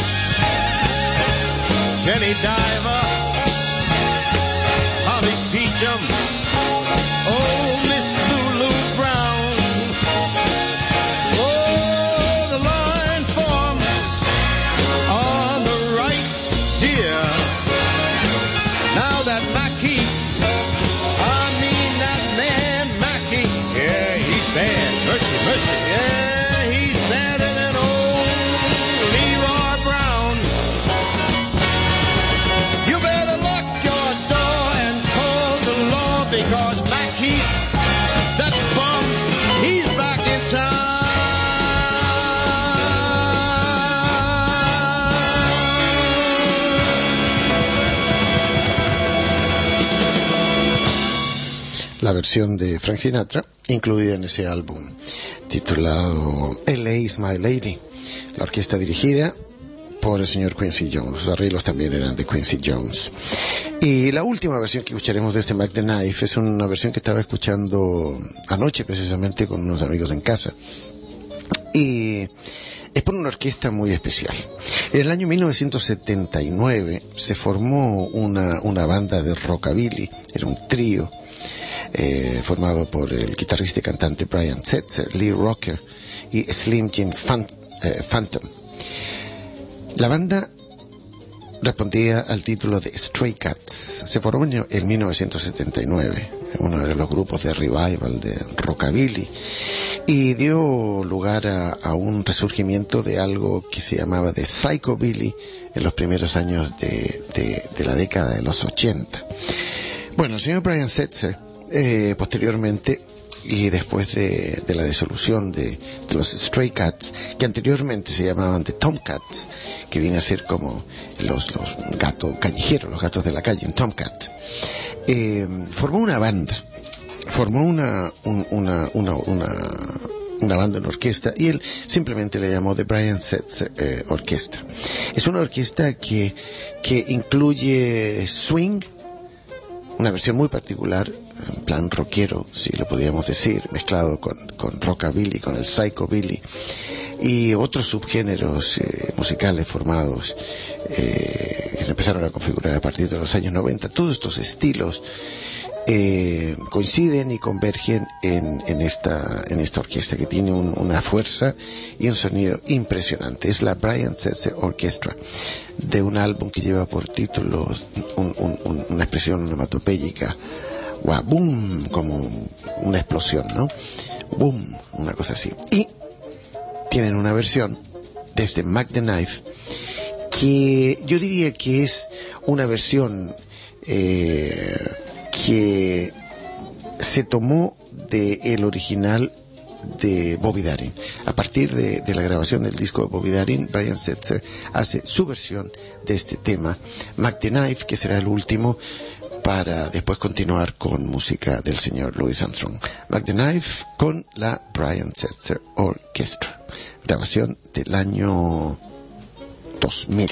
Jenny Diver, Holly Peachum, oh, Miss Lulu Brown. Oh, the line forms on the right, dear. Now that Mackie, I mean that man Mackie, yeah, he's bad. Mercy, mercy, yeah, he's badder than old Leroy Brown. You better lock your door and call the law, because Mackie, that bum, he's back in town. La versión de Frank Sinatra, incluida en ese álbum titulado L A is My Lady. La orquesta dirigida por el señor Quincy Jones. Los arreglos también eran de Quincy Jones. Y la última versión que escucharemos de este Mac the Knife es una versión que estaba escuchando anoche precisamente con unos amigos en casa. Y es por una orquesta muy especial. En el año mil novecientos setenta y nueve se formó una, una banda de rockabilly, era un trío, eh, formado por el guitarrista y cantante Brian Setzer, Lee Rocker y Slim Jim Fan, eh, Phantom. La banda respondía al título de Stray Cats. Se formó en mil novecientos setenta y nueve, uno de los grupos de revival de rockabilly, y dio lugar a, a un resurgimiento de algo que se llamaba de psychobilly en los primeros años de, de, de la década de los ochenta. Bueno, el señor Brian Setzer, eh, posteriormente y después de, de la disolución de, de los Stray Cats, que anteriormente se llamaban The Tomcats, que viene a ser como los, los gatos callejeros, los gatos de la calle, un Tomcat, eh, formó una banda, formó una, un, una, una, una, una banda, una orquesta, y él simplemente le llamó The Brian Setzer eh, Orquesta. Es una orquesta que, que incluye swing, una versión muy particular, en plan rockero, si lo podríamos decir, mezclado con, con rockabilly, con el psychobilly, y otros subgéneros eh, musicales formados eh, que se empezaron a configurar a partir de los años noventa. Todos estos estilos eh, coinciden y convergen en, en esta en esta orquesta, que tiene un, una fuerza y un sonido impresionante. Es la Brian Setzer Orchestra, de un álbum que lleva por título un, un, un, una expresión onomatopéyica, boom, como una explosión, ¿no? Boom, una cosa así. Y tienen una versión desde Mac the Knife, que yo diría que es una versión eh, que se tomó del original de Bobby Darin. A partir de, de la grabación del disco de Bobby Darin, Brian Setzer hace su versión de este tema, Mac the Knife, que será el último, para después continuar con música del señor Louis Armstrong. Mac the Knife con la Brian Setzer Orchestra, grabación del año dos mil.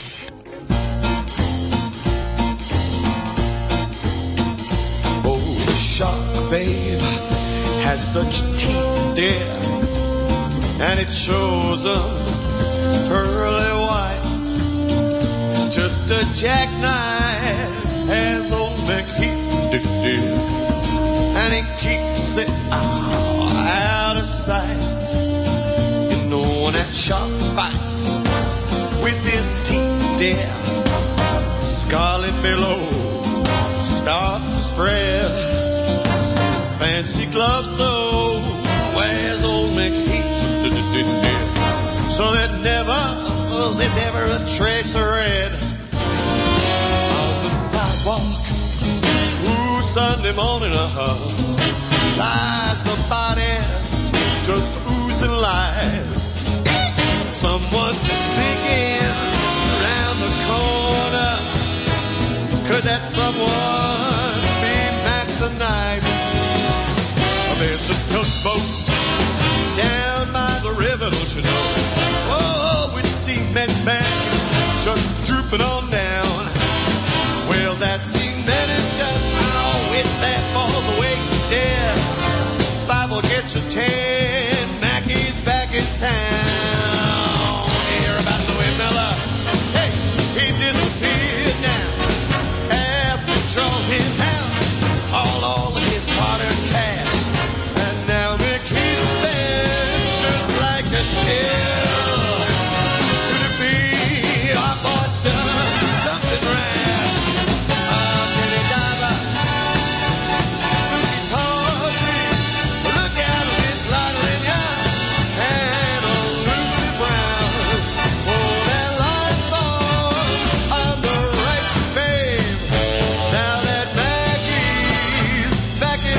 Oh, the shark, babe, has such teeth, dear, and it shows them pearly white, just a jackknife has old McHeath, dear, and he keeps it out, out of sight. You know when that shark bites with his teeth, dear, scarlet billows start to spread. Fancy gloves though wears old McHeath, dear, so that never, there's never a trace of red on the sidewalk. Ooh, Sunday morning, uh-huh, lies the body just oozing life. Someone's sneaking around the corner. Could that someone be Mac the Knife? Oh, there's a tugboat down by the river, don't you know? Oh, with cement bags just drooping on down. Well, that cement is just, oh, it's there for the weight, dear. Five will get you ten, Mackey's back in town. Hear about Louis Miller? Hey, he disappeared now. After drawing out all, all of his water cash. And now McKeith's been just like a shell. Could it be our boy's done something rash? Ah, Penny Diver, Suki Tawdry, look out on this Lottie Young, and old Lucy Brown. Oh, that light falls on the right, babe. Now that Maggie's back in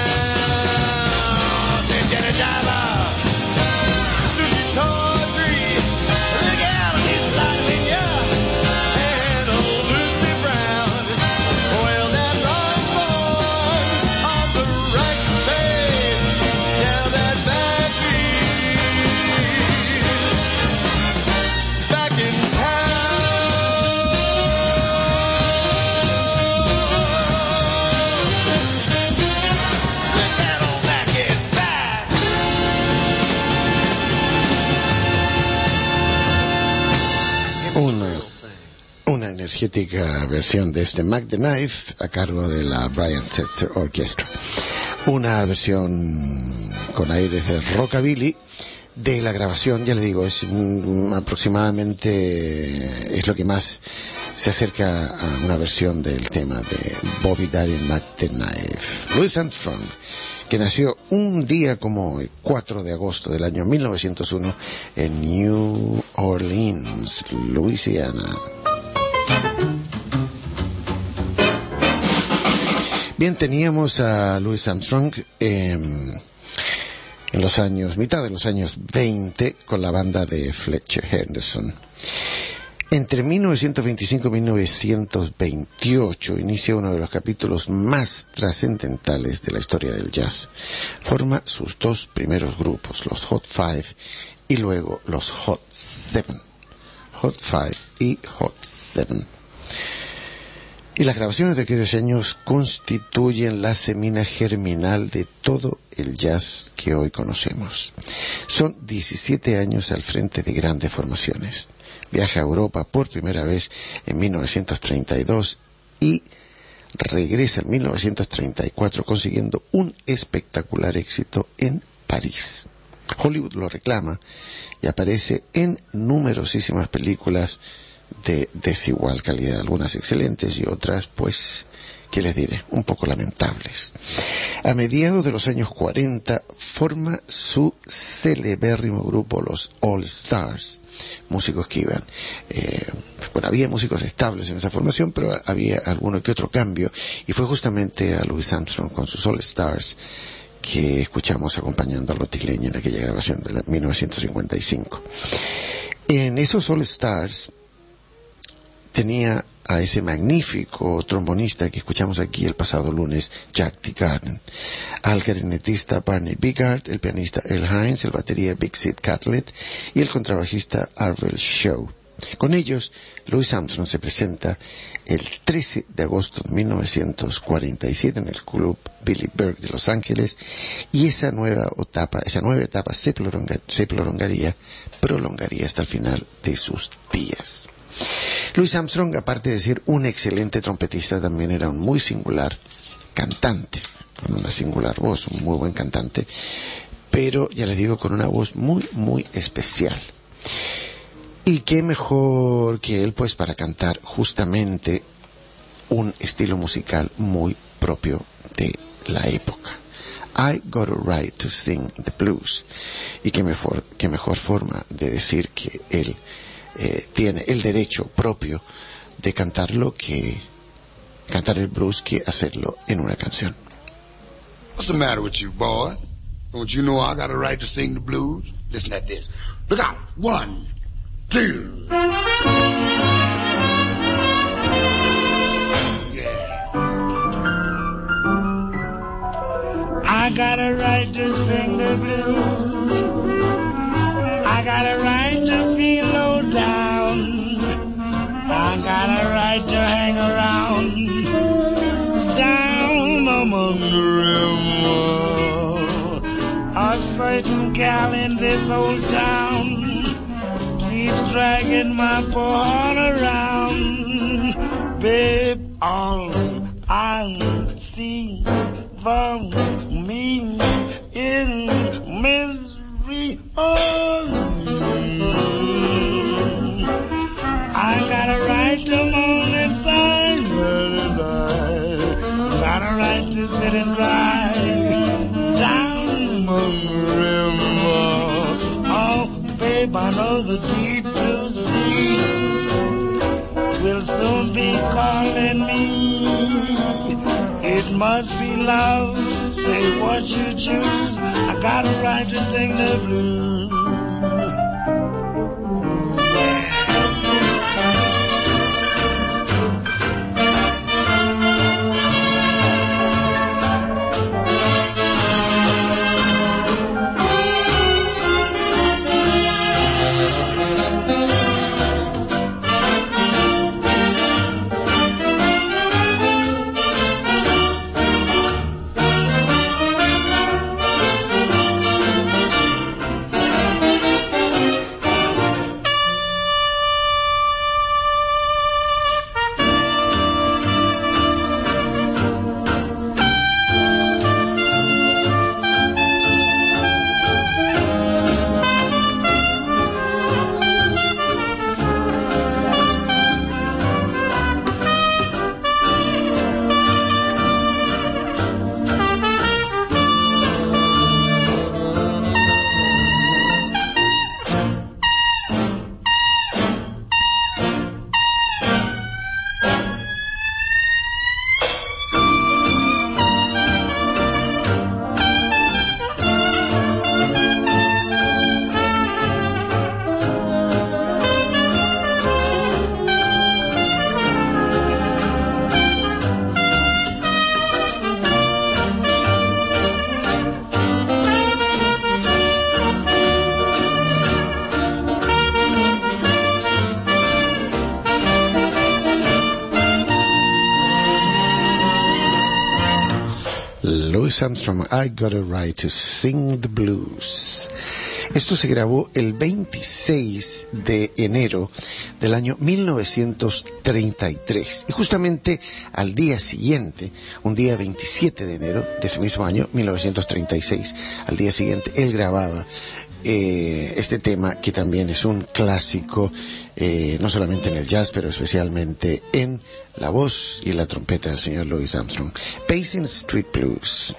town. Say, Jenny Diver, Suki Tawdry, look out on this Lottie Young, and old Lucy Brown. Well, that light falls on the right, babe. Now that Maggie's back in Una, una energética versión de este Mac the Knife a cargo de la Brian Setzer Orchestra. Una versión con aires de rockabilly de la grabación, ya le digo, es mm, aproximadamente es lo que más se acerca a una versión del tema de Bobby Darin, Mac the Knife. Louis Armstrong, que nació un día como el cuatro de agosto del año mil novecientos uno en New Orleans, Luisiana. Bien, teníamos a Louis Armstrong eh, en los años, mitad de los años veinte, con la banda de Fletcher Henderson. Entre mil novecientos veinticinco y mil novecientos veintiocho inicia uno de los capítulos más trascendentales de la historia del jazz. Forma sus dos primeros grupos, los Hot Five y luego los Hot Seven. Hot Five y Hot Seven. Y las grabaciones de aquellos años constituyen la semilla germinal de todo el jazz que hoy conocemos. Son diecisiete años al frente de grandes formaciones. Viaja a Europa por primera vez en mil novecientos treinta y dos y regresa en mil novecientos treinta y cuatro consiguiendo un espectacular éxito en París. Hollywood lo reclama y aparece en numerosísimas películas de desigual calidad, algunas excelentes y otras pues ¿qué les diré? Un poco lamentables. A mediados de los años cuarenta forma su celebérrimo grupo, los All Stars, músicos que iban, eh, bueno, había músicos estables en esa formación, pero había alguno que otro cambio, y fue justamente a Louis Armstrong con sus All Stars que escuchamos acompañando a Lotte Lenya en aquella grabación de mil novecientos cincuenta y cinco. En esos All Stars tenía a ese magnífico trombonista que escuchamos aquí el pasado lunes, Jack Teagarden, al clarinetista Barney Bigard, el pianista Earl Hines, el batería Big Sid Catlett y el contrabajista Arvell Shaw. Con ellos, Louis Armstrong se presenta el trece de agosto de mil novecientos cuarenta y siete en el Club Billy Berg de Los Ángeles, y esa nueva etapa, esa nueva etapa se, prolonga, se prolongaría, prolongaría hasta el final de sus días. Louis Armstrong, aparte de ser un excelente trompetista, también era un muy singular cantante, con una singular voz, un muy buen cantante, pero ya les digo, con una voz muy, muy especial. Y qué mejor que él, pues, para cantar justamente un estilo musical muy propio de la época. I got a right to sing the blues. Y qué mejor, qué mejor forma de decir que él eh, tiene el derecho propio de cantarlo que cantar el blues que hacerlo en una canción. What's the matter with you, boy? Don't you know I got a right to sing the blues? Listen at this. Look out. One, two. I got a right to sing the blues. I got a right to feel low down. I got a right to hang around down among the river. A certain gal in this old town keeps dragging my poor heart around. Babe, all I see for me in misery. Oh, I got a right to moan and sigh, but I got a right to sit and cry down among the river. Oh, babe, I know the deep blue sea will soon be calling me. It must be love, say what you choose. I got a right to sing the blues. Louis Armstrong, I Got a Right to Sing the Blues. Esto se grabó el veintiséis de enero del año mil novecientos treinta y tres. Y justamente al día siguiente, un día veintisiete de enero de ese mismo año, mil novecientos treinta y seis, al día siguiente, él grababa eh, este tema que también es un clásico, eh, no solamente en el jazz, pero especialmente en la voz y la trompeta del señor Louis Armstrong. Basin Street Blues.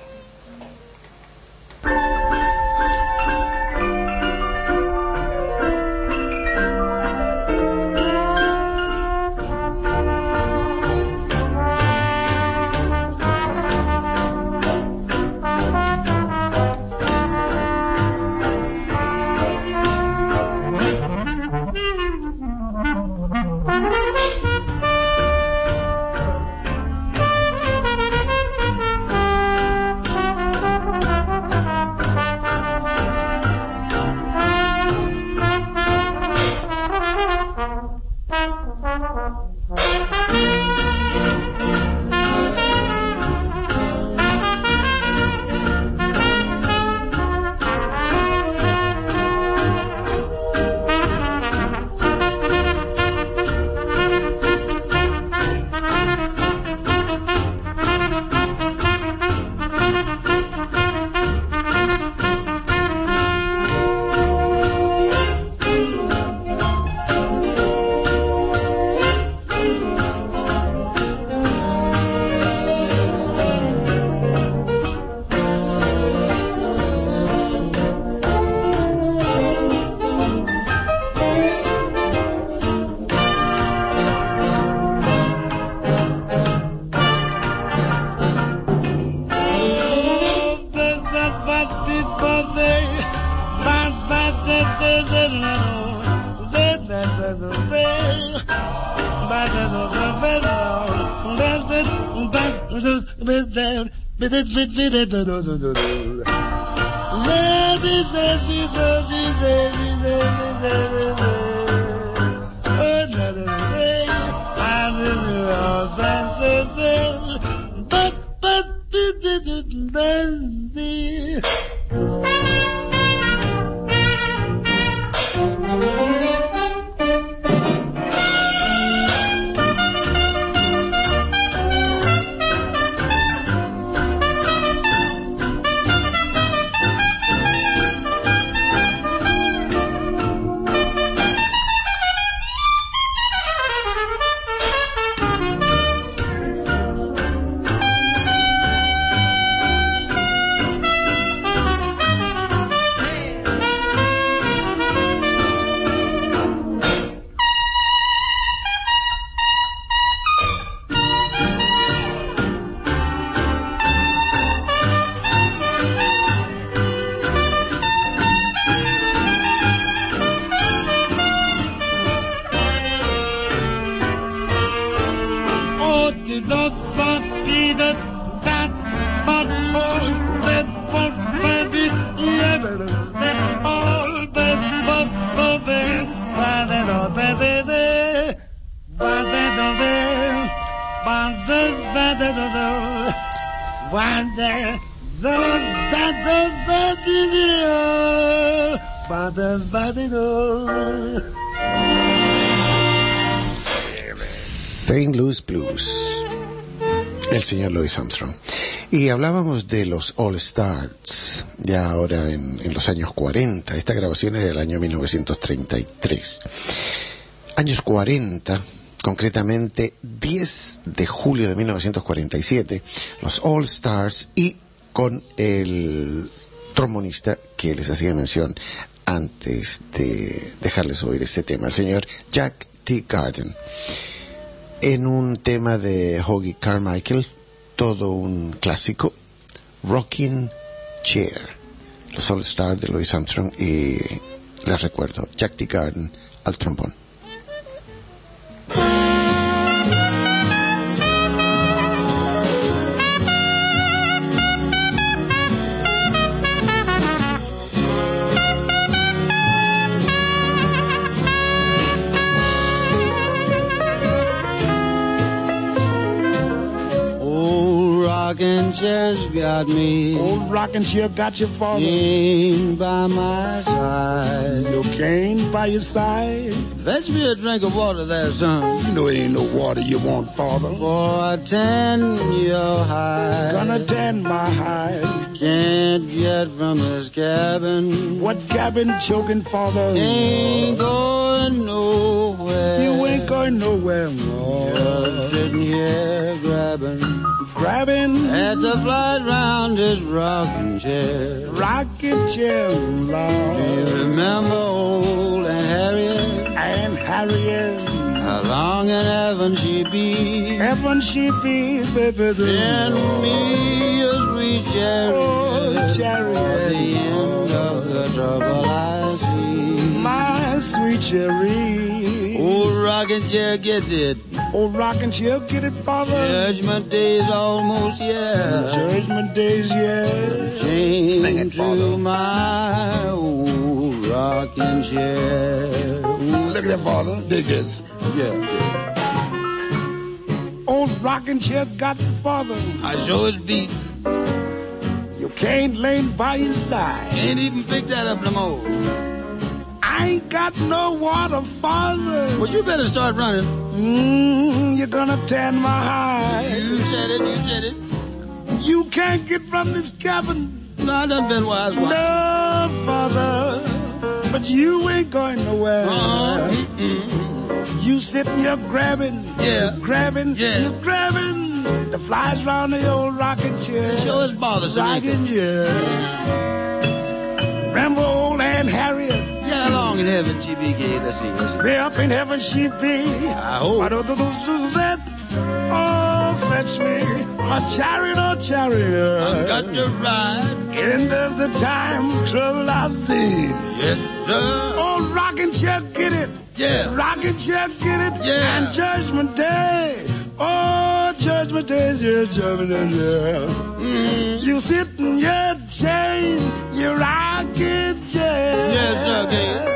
Saint Louis Blues, el señor Louis Armstrong. Y hablábamos de los All Stars, ya ahora en, en los años cuarenta. Esta grabación era del año mil novecientos treinta y tres. Años cuarenta, concretamente diez de julio de mil novecientos cuarenta y siete, los All Stars, y con el trombonista que les hacía mención antes de dejarles oír este tema, el señor Jack T. Garden, en un tema de Hoagy Carmichael, todo un clásico, Rocking Chair, los All Stars de Louis Armstrong, y les recuerdo, Jack T. Garden al trombón. Rocking rocking chair's got me. Old rocking chair got your father. Cane by my side. Your cane by your side. Fetch me a drink of water there, son. You know it ain't no water you want, father. For I tan your hide. Gonna tan my hide. Can't get from this cabin. What cabin, choking, father? Ain't going nowhere. You ain't going nowhere more. Just sitting here grabbing. Grabbing at the flies round his rocking chair. Rocking chair, Lord. Do you remember old Aunt Harriet? Aunt Harriet. How long in heaven she be? Heaven she be, baby. Send me a sweet chariot. Oh, chariot. At the end of the trouble I see. My sweet chariot. Old rocking chair gets it. Old rocking chair, get it, father. Judgment day's almost here. Judgment day's here. Change Sing it, father. to my old rocking chair. Look at that, father. Dig this. Yeah. Old rocking chair got the father. I sure is beat. You can't lay by your side. Ain't even pick that up no more. I ain't got no water, father. Well, you better start running. Mm, you're gonna tan my hide. You said it, you said it. You can't get from this cabin. No, I done been wise. No, father. But you ain't going nowhere. Uh-huh. You sitting here grabbing. Yeah. You're grabbing. Yeah. You're grabbing. The flies round the old rocking chair. It sure is bothersome. Rocking chair. Remember old Aunt Harriet? Yeah, long in heaven she be gay. Let's see, let's see. Way up in heaven she be. I hope. Oh, fetch me a chariot, a chariot. I've got to ride. End of the time, trouble I've seen. Yes, sir. Oh, rocking chair, get it. Yeah. Rocking chair, get it. Yeah. And Judgment Day. Oh, Judgment Day, yeah, Judgment Day, yeah. Mm. You sit in your chair, you rocking chair. Yes, okay.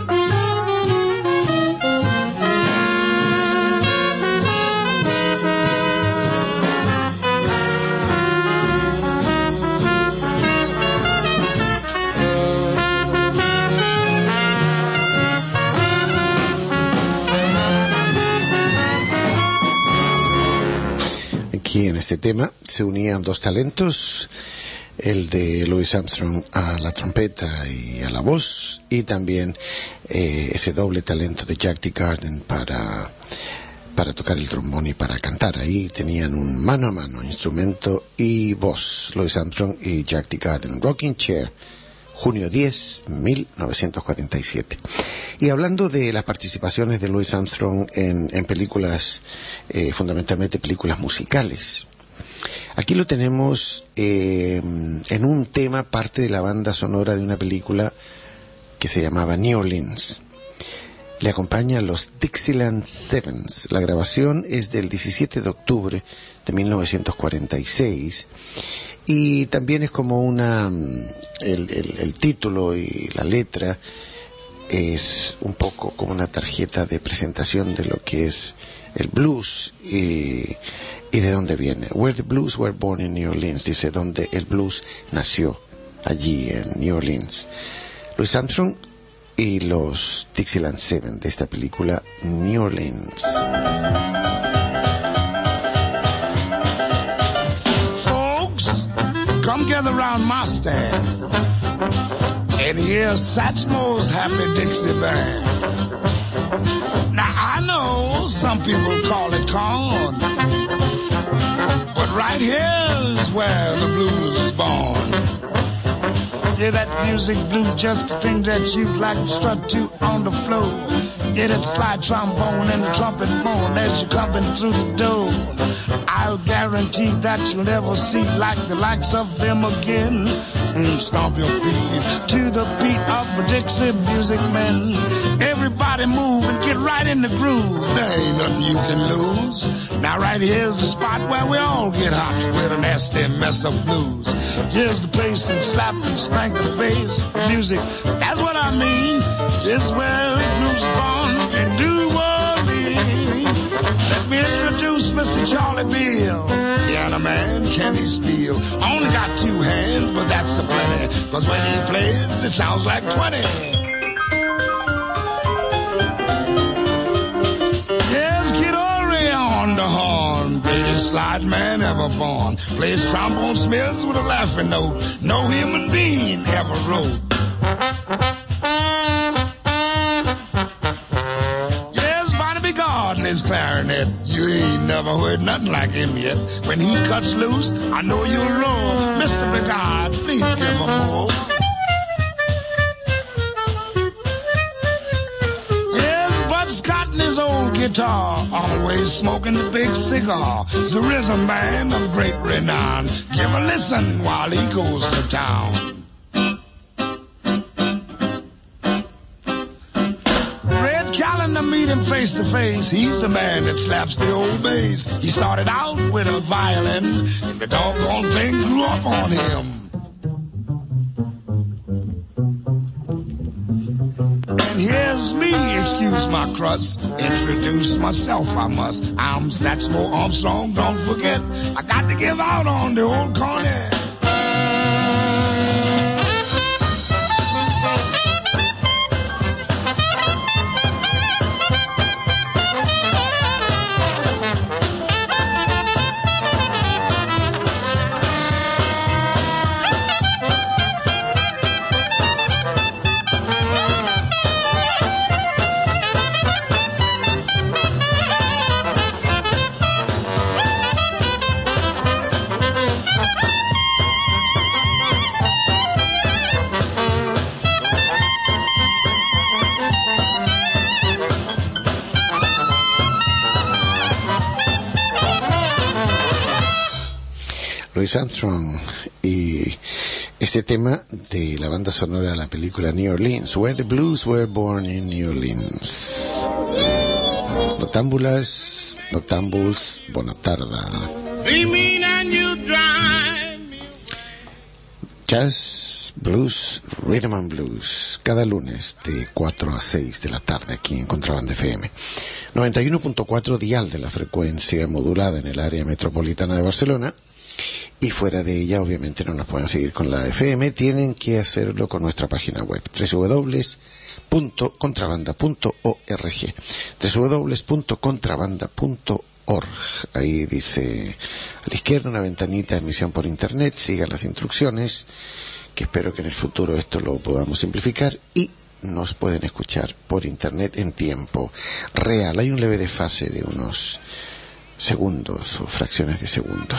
Aquí en este tema se unían dos talentos, el de Louis Armstrong a la trompeta y a la voz, y también eh, ese doble talento de Jack DeGarden para, para tocar el trombón y para cantar. Ahí tenían un mano a mano, instrumento y voz, Louis Armstrong y Jack DeGarden. Rocking Chair, junio diez, mil novecientos cuarenta y siete. Y hablando de las participaciones de Louis Armstrong en, en películas, eh, fundamentalmente películas musicales, aquí lo tenemos eh, en un tema, parte de la banda sonora de una película que se llamaba New Orleans. Le acompañan los Dixieland Sevens. La grabación es del diecisiete de octubre de mil novecientos cuarenta y seis. Y también es como una, el, el, el título y la letra es un poco como una tarjeta de presentación de lo que es el blues y, y de dónde viene. Where the blues were born in New Orleans, dice, donde el blues nació, allí en New Orleans. Louis Armstrong y los Dixieland Seven de esta película New Orleans. Come gather round my stand and hear Satchmo's Happy Dixie Band. Now I know some people call it corn, but right here is where the blues is born. Yeah, that music blue, just the thing that you like to strut to on the floor. Yeah, that slide trombone and the trumpet moan as you're coming through the door. I'll guarantee that you'll never see like the likes of them again. Mm, stomp your feet to the beat of the Dixie music men. Everybody move and get right in the groove. There ain't nothing you can lose. Now right here's the spot where we all get hot with a nasty mess of blues. Here's the place and slap and spank the bass music. That's what I mean. This where the blues is born in New Orleans. Let me introduce Mister Charlie Bill. Piano man, can he spiel? Only got two hands, but that's a plenty. Cause when he plays, it sounds like twenty. Yes, Kid Ory on the horn. Greatest slide man ever born. Plays trombone smears with a laughing note. No human being ever wrote. His clarinet, you ain't never heard nothing like him yet. When he cuts loose, I know you'll roll. Mister Bigard, please give him more. Yes, Bud Scott and his old guitar, always smoking the big cigar. He's a rhythm man of great renown. Give a listen while he goes to town. Meet him face to face. He's the man that slaps the old bass. He started out with a violin, and the doggone thing grew up on him. And here's me, excuse my crust. Introduce myself, I must. I'm Satchmo Armstrong, don't forget. I got to give out on the old cornet. Louis Armstrong y este tema de la banda sonora de la película New Orleans, Where the Blues Were Born in New Orleans. Noctámbulas, noctámbuls, buena tarde. Jazz, blues, rhythm and blues, cada lunes de cuatro a seis de la tarde aquí en Contrabanda F M. noventa y uno punto cuatro dial de la frecuencia modulada en el área metropolitana de Barcelona. Y fuera de ella, obviamente, no nos pueden seguir con la F M, tienen que hacerlo con nuestra página web, doble u doble u doble u punto contrabanda punto org, doble u doble u doble u punto contrabanda punto org. Ahí dice a la izquierda una ventanita de emisión por internet, sigan las instrucciones, que espero que en el futuro esto lo podamos simplificar, y nos pueden escuchar por internet en tiempo real. Hay un leve desfase de unos segundos o fracciones de segundos.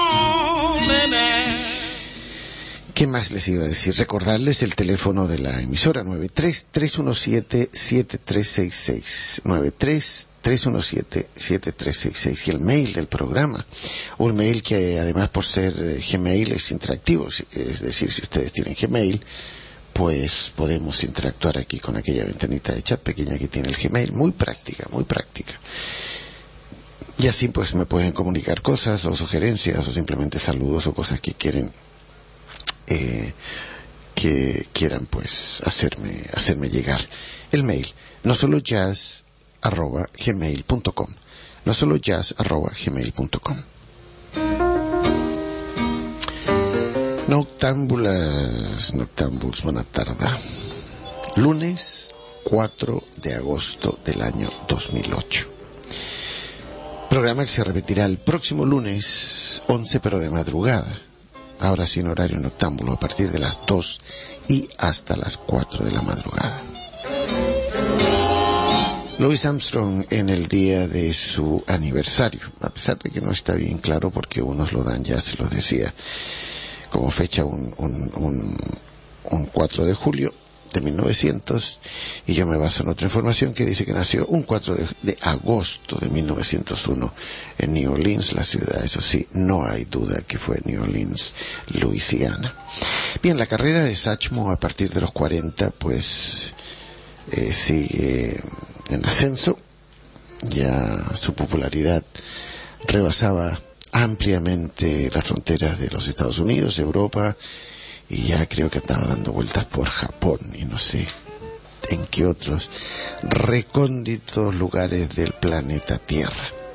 ¿Qué más les iba a decir? Recordarles el teléfono de la emisora, nueve tres, tres uno siete, siete tres seis seis, nueve tres, tres uno siete, siete tres seis seis, y el mail del programa, un mail que además por ser Gmail es interactivo, es decir, si ustedes tienen Gmail, pues podemos interactuar aquí con aquella ventanita de chat pequeña que tiene el Gmail, muy práctica, muy práctica. Y así pues me pueden comunicar cosas o sugerencias o simplemente saludos o cosas que quieren eh, que quieran pues hacerme hacerme llegar. El mail no solo jazz arroba gmail punto com, no solo jazz arroba gmail punto com. Noctámbulas, noctámbuls, buena tarde. Lunes cuatro de agosto del año dos mil ocho. Programa que se repetirá el próximo lunes once, pero de madrugada. Ahora sí en horario noctámbulo, a partir de las dos y hasta las cuatro de la madrugada. Louis Armstrong en el día de su aniversario, a pesar de que no está bien claro porque unos lo dan, ya se los decía, como fecha un, un, un, un cuatro de julio de mil novecientos, y yo me baso en otra información que dice que nació un cuatro de, de agosto de mil novecientos uno en New Orleans, la ciudad, eso sí, no hay duda que fue New Orleans, Luisiana. Bien, la carrera de Satchmo a partir de los cuarenta pues eh, sigue en ascenso, ya su popularidad rebasaba ampliamente las fronteras de los Estados Unidos, Europa, y ya creo que andaba dando vueltas por Japón y no sé en qué otros recónditos lugares del planeta Tierra.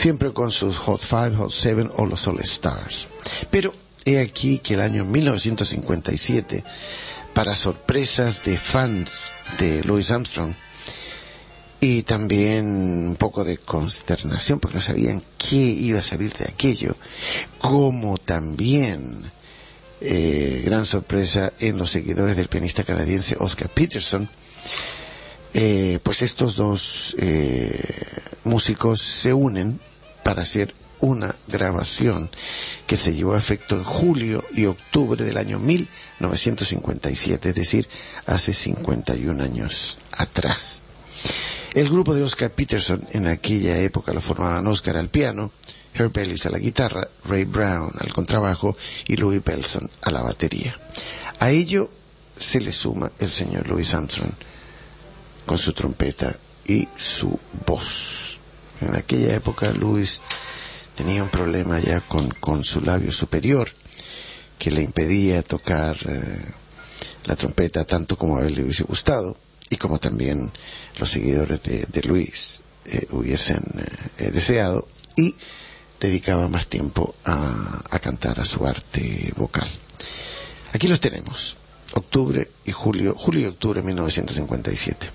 siempre con sus Hot Five, Hot Seven o los All Stars. Pero he aquí que el año mil novecientos cincuenta y siete, para sorpresas de fans de Louis Armstrong, y también un poco de consternación porque no sabían qué iba a salir de aquello, como también eh, gran sorpresa en los seguidores del pianista canadiense Oscar Peterson, eh, pues estos dos eh, músicos se unen para hacer una grabación que se llevó a efecto en julio y octubre del año mil novecientos cincuenta y siete, es decir, hace cincuenta y un años atrás. El grupo de Oscar Peterson en aquella época lo formaban Oscar al piano, Herb Ellis a la guitarra, Ray Brown al contrabajo y Louis Bellson a la batería. A ello se le suma el señor Louis Armstrong con su trompeta y su voz. En aquella época Louis tenía un problema ya con, con su labio superior que le impedía tocar eh, la trompeta tanto como a él le hubiese gustado y como también los seguidores de, de Louis eh, hubiesen eh, deseado, y dedicaba más tiempo a, a cantar, a su arte vocal. Aquí los tenemos, octubre y julio, julio y octubre de mil novecientos cincuenta y siete.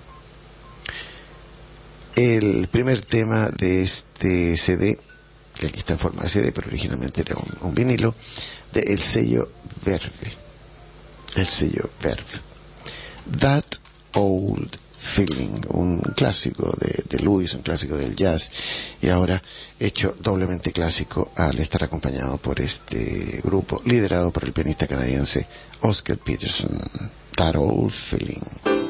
El primer tema de este C D, que aquí está en forma de C D, pero originalmente era un, un vinilo, de el sello Verve. El sello Verve. That Old Feeling, un clásico de, de Louis, un clásico del jazz, y ahora hecho doblemente clásico al estar acompañado por este grupo, liderado por el pianista canadiense Oscar Peterson. That Old Feeling.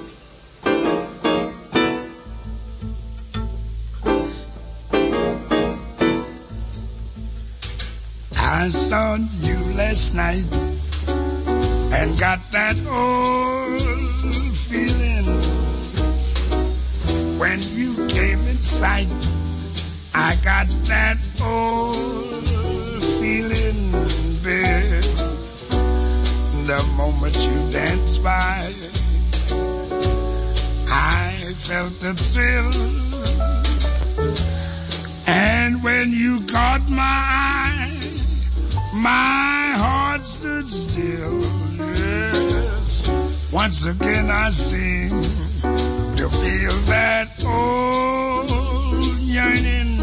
I saw you last night and got that old feeling. When you came in sight, I got that old feeling, babe. The moment you danced by, I felt the thrill. And when you caught my eye, my heart stood still. Yes, once again I seem to feel that old yearning,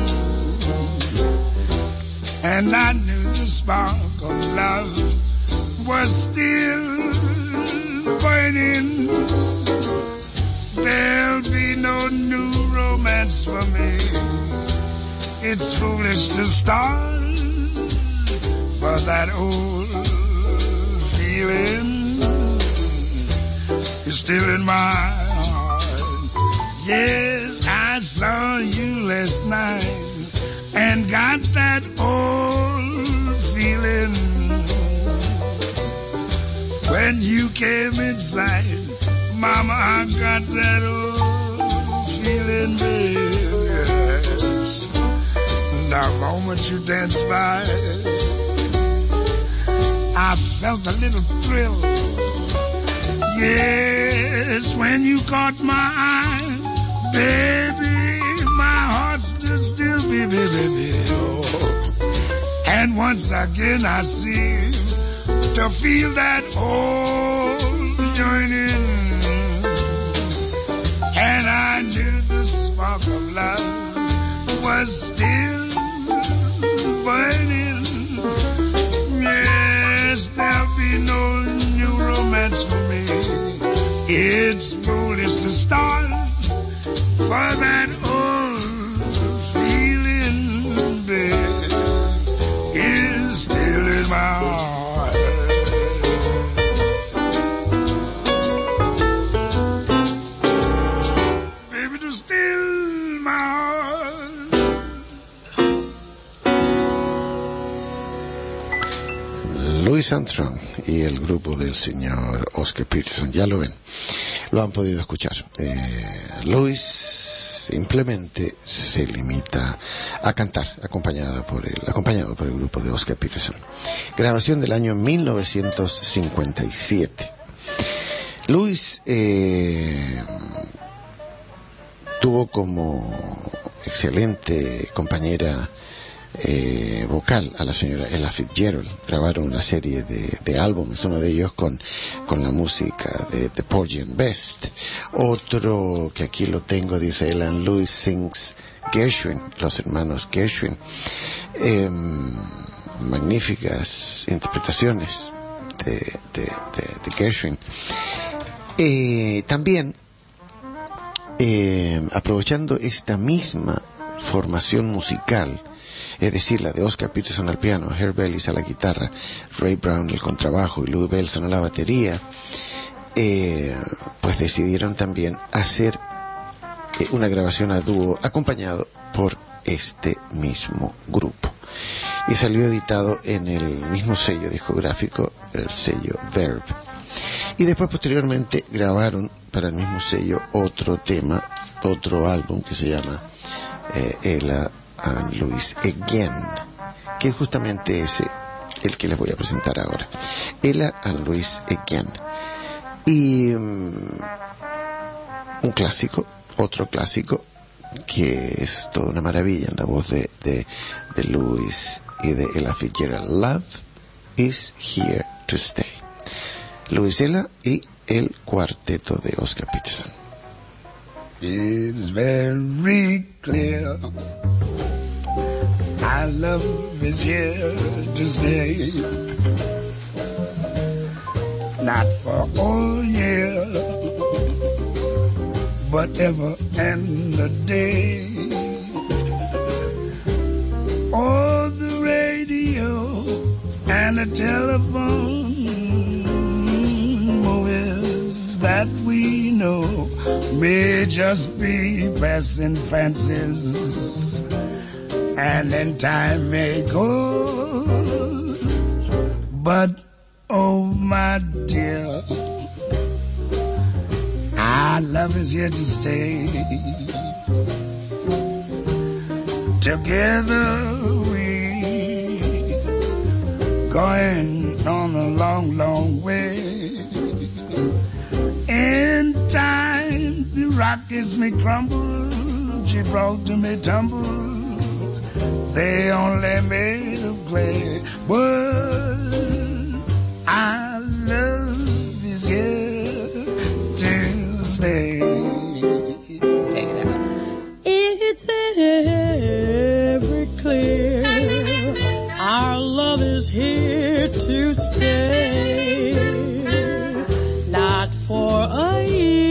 and I knew the spark of love was still burning. There'll be no new romance for me. It's foolish to start, but that old feeling is still in my heart. Yes, I saw you last night and got that old feeling. When you came inside, Mama, I got that old feeling, babe. Yes. The moment you danced by, I felt a little thrill. Yes, when you caught my eye, baby, my heart stood still, baby, baby. Oh. And once again I seem to feel that old yearning, and I knew the spark of love was still burning. Yes, there'll be no new romance for me. It's foolish to start, for that old feeling, babe, is still in my heart. Baby, it's still in my heart. Louis Armstrong y el grupo del señor Oscar Peterson, ya lo ven, lo han podido escuchar. eh, Louis simplemente se limita a cantar acompañado por el, acompañado por el grupo de Oscar Peterson. Grabación del año mil novecientos cincuenta y siete. Louis eh, tuvo como excelente compañera eh, vocal, a la señora Ella Fitzgerald. Grabaron una serie de, de álbumes, uno de ellos con, con la música de, de Porgy and Best. Otro que aquí lo tengo, dice Alan Lewis Sings Gershwin, los hermanos Gershwin. Eh, magníficas interpretaciones de, de, de, de Gershwin. Eh, también, eh, aprovechando esta misma formación musical, es decir, la de Oscar Peterson al piano, Herb Ellis a la guitarra, Ray Brown al contrabajo y Louis Bellson a la batería, eh, pues decidieron también hacer eh, una grabación a dúo acompañado por este mismo grupo. Y salió editado en el mismo sello discográfico, el sello Verve. Y después, posteriormente, grabaron para el mismo sello otro tema, otro álbum que se llama eh, Ella and Louis Again, que es justamente ese el que les voy a presentar ahora. Ella and Louis Again. Y um, un clásico, otro clásico, que es toda una maravilla en la voz de, de, de Louis y de Ella Fitzgerald. Love is Here to Stay. Louis Ella y el cuarteto de Oscar Peterson. It's very clear our love is here to stay, not for a year, but ever and a day. Oh, the radio and the telephone, movies that we know may just be passing fancies, and then time may go. But, oh my dear, our love is here to stay. Together we going on a long, long way. In time the Rockies may crumble, Gibraltar may tumble, they only made of clay, but our love is here to stay. Take it out. It's very clear our love is here to stay, not for a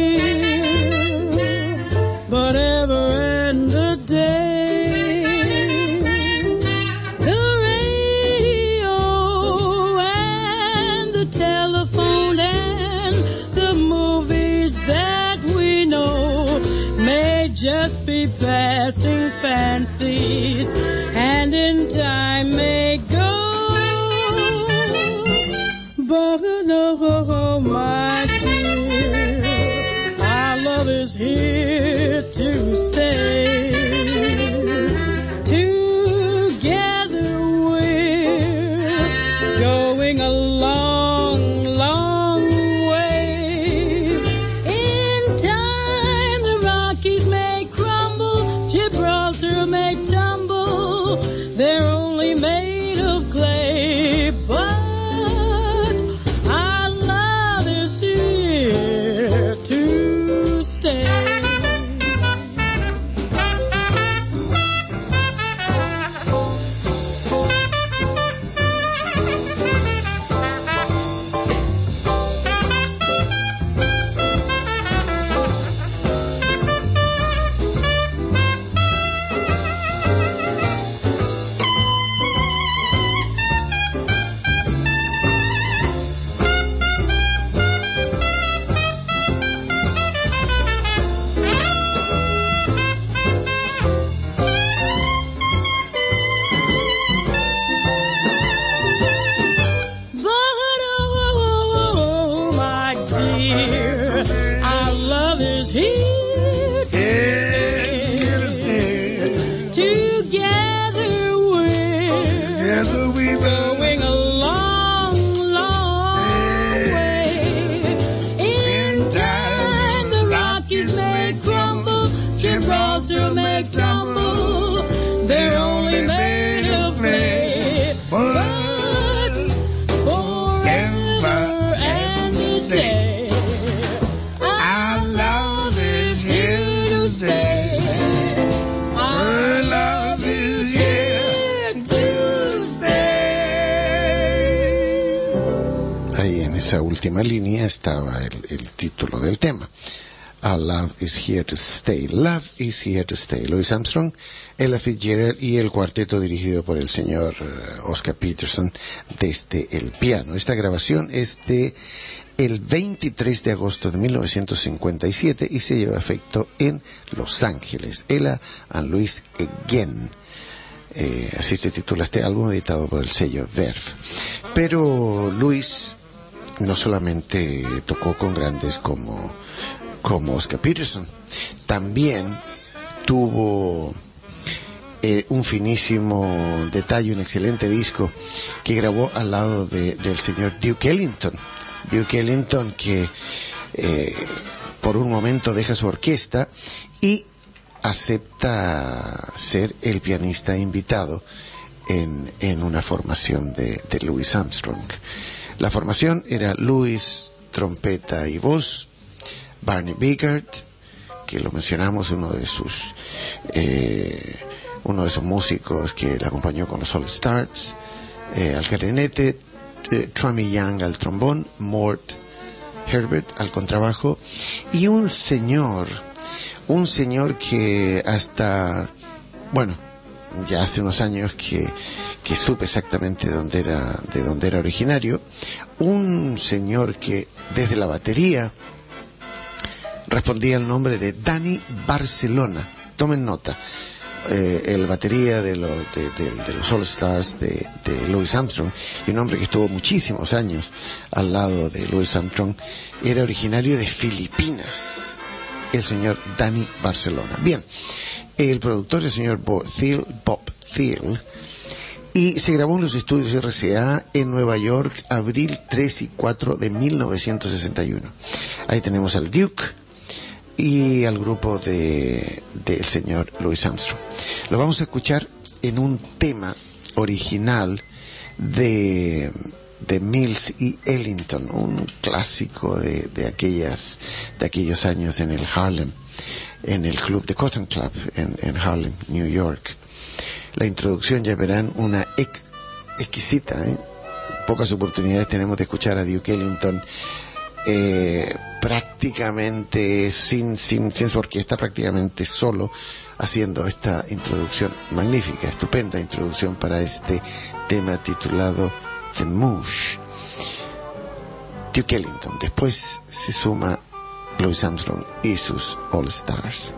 year, but ever and a day. The radio and the telephone and the movies that we know may just be passing fancies, and in time may go. But oh, my dear, our love is here to stay. Together we're going a long, long way. In time the Rockies may crumble, Gibraltar may tumble, they're only made of clay, but our love is here to stay. Gibraltar may tumble, esa última línea estaba el, el título del tema. A Love is Here to Stay. Love is Here to Stay. Louis Armstrong, Ella Fitzgerald y el cuarteto dirigido por el señor uh, Oscar Peterson desde el piano. Esta grabación es de el veintitrés de agosto de mil novecientos cincuenta y siete y se lleva a efecto en Los Ángeles. Ella and Louis Again. Eh, así se titula este álbum, editado por el sello Verve. Pero Louis no solamente tocó con grandes como como Oscar Peterson, también tuvo eh, un finísimo detalle, un excelente disco que grabó al lado de, del señor Duke Ellington. Duke Ellington que eh, por un momento deja su orquesta y acepta ser el pianista invitado en, en una formación de, de Louis Armstrong. La formación era Louis, trompeta y voz, Barney Biggert, que lo mencionamos, uno de sus eh, uno de sus músicos que le acompañó con los All Stars, eh, al clarinete, eh, Trummy Young al trombón, Mort Herbert al contrabajo, y un señor, un señor que hasta, bueno, ya hace unos años que, que supe exactamente de dónde era, de dónde era originario, un señor que desde la batería respondía al nombre de Danny Barcelona. Tomen nota. Eh, el batería de, lo, de, de, de los All Stars de, de Louis Armstrong, y un hombre que estuvo muchísimos años al lado de Louis Armstrong, era originario de Filipinas, el señor Danny Barcelona. Bien, el productor es el señor Bob Thiel, Bob Thiel, y se grabó en los estudios R C A en Nueva York, abril tres y cuatro de mil novecientos sesenta y uno. Ahí tenemos al Duke y al grupo de del señor Louis Armstrong. Lo vamos a escuchar en un tema original de de Mills y Ellington, un clásico de, de aquellas de aquellos años en el Harlem, en el club de Cotton Club en, en Harlem, New York. La introducción, ya verán, una ex, exquisita, ¿eh? Pocas oportunidades tenemos de escuchar a Duke Ellington eh, prácticamente sin, sin, sin su orquesta, prácticamente solo, haciendo esta introducción magnífica, estupenda introducción para este tema titulado The Moosh. Duke Ellington. Después se suma Louis Armstrong y sus All Stars.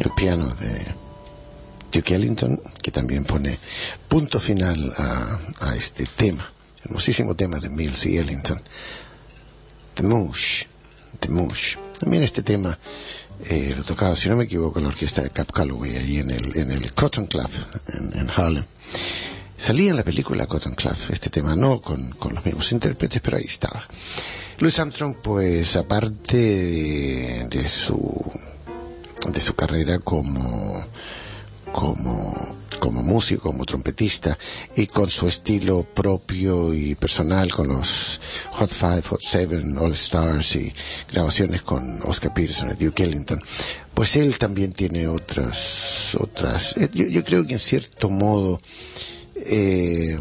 el piano de Duke Ellington, que también pone punto final a, a este tema, hermosísimo tema de Mills y Ellington, The Moosh, The Moosh. También este tema eh, lo tocaba, si no me equivoco, la orquesta de Cab Calloway, allí en el, en el Cotton Club, en, en Harlem. Salía en la película Cotton Club este tema, no con, con los mismos intérpretes, pero ahí estaba. Louis Armstrong, pues aparte de, de su de su carrera como como como músico, como trompetista, y con su estilo propio y personal, con los Hot Five, Hot Seven, All Stars y grabaciones con Oscar Peterson y Duke Ellington, pues él también tiene otras otras yo, yo creo que en cierto modo eh,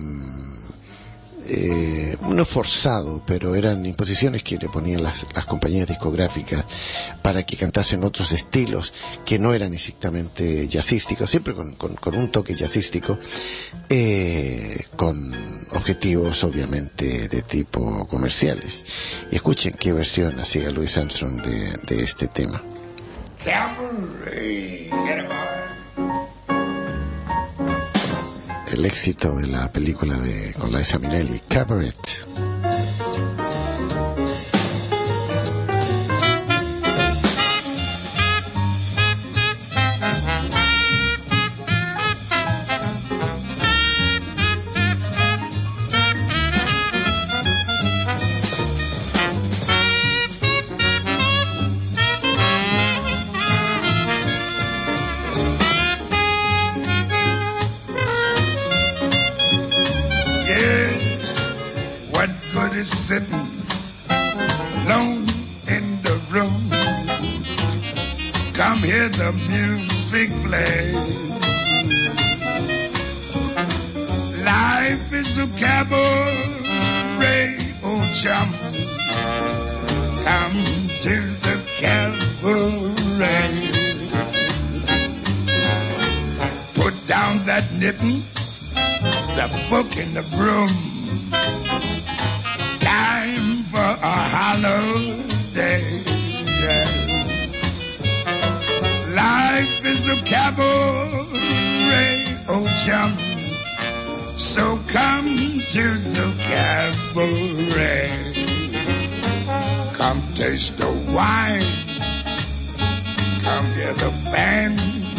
eh, no forzado, pero eran imposiciones que le ponían las, las compañías discográficas para que cantasen otros estilos que no eran exactamente jazzísticos, siempre con, con, con un toque jazzístico, eh, con objetivos obviamente de tipo comerciales. Y escuchen qué versión hacía Louis Armstrong de, de este tema. El éxito de la película de con Liza Minnelli, Cabaret. Sitting alone in the room, come hear the music play. Life is a cabaret, oh chum, come to the cabaret. Put down that knitting, the book and the broom. Time for a holiday. Yeah. Life is a cabaret, oh chum. So come to the cabaret. Come taste the wine. Come hear the band.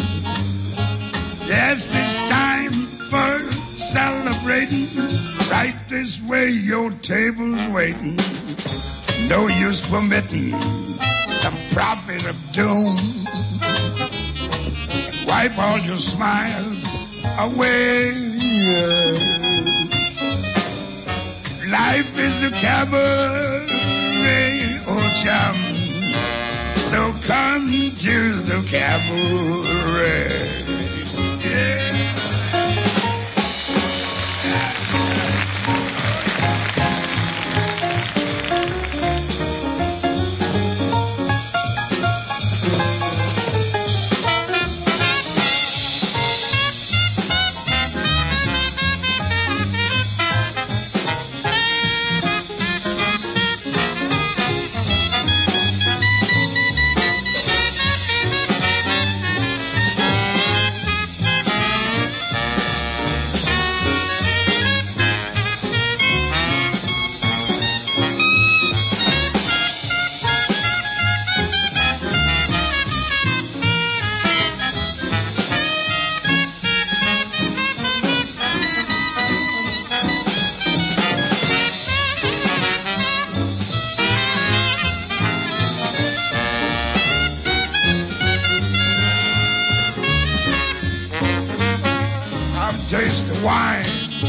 Yes, it's time for celebrating. Right this way, your table's waiting. No use permitting some prophet of doom. Wipe all your smiles away. Life is a cabaret, oh chum. So come to the cabaret. Yeah. Taste the wine.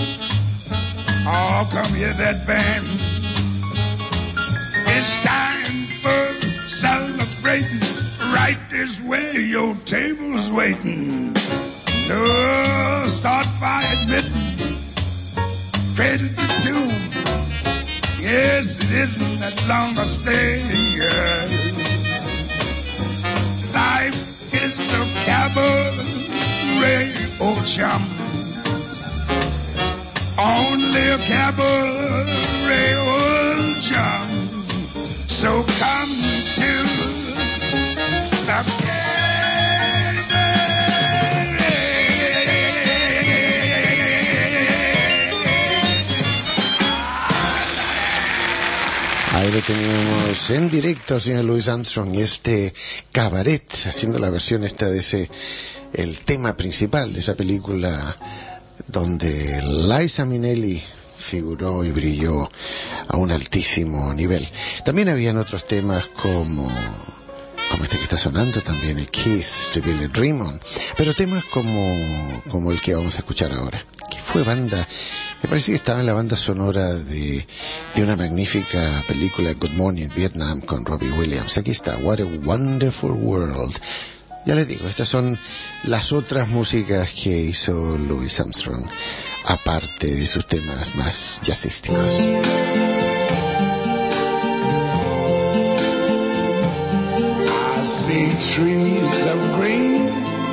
Oh, come hear that band. It's time for celebrating. Right this way, your table's waiting. No, start by admitting. Credit the tune. Yes, it isn't that long a stay. Yeah. Life is a cabaret, oh chum. Only a cabaret, old chum. So come to the cabaret. lo teníamos en directo, señor Louis Armstrong, y este cabaret, haciendo la versión esta de ese, el tema principal de esa película donde Liza Minnelli figuró y brilló a un altísimo nivel. También habían otros temas como como este que está sonando también, el Kiss to Billy Dream On, pero temas como como el que vamos a escuchar ahora, que fue banda, me parece que estaba en la banda sonora de, de una magnífica película, Good Morning Vietnam, con Robbie Williams. Aquí está, What a Wonderful World. Ya les digo, estas son las otras músicas que hizo Louis Armstrong, aparte de sus temas más jazzísticos. I see trees of green,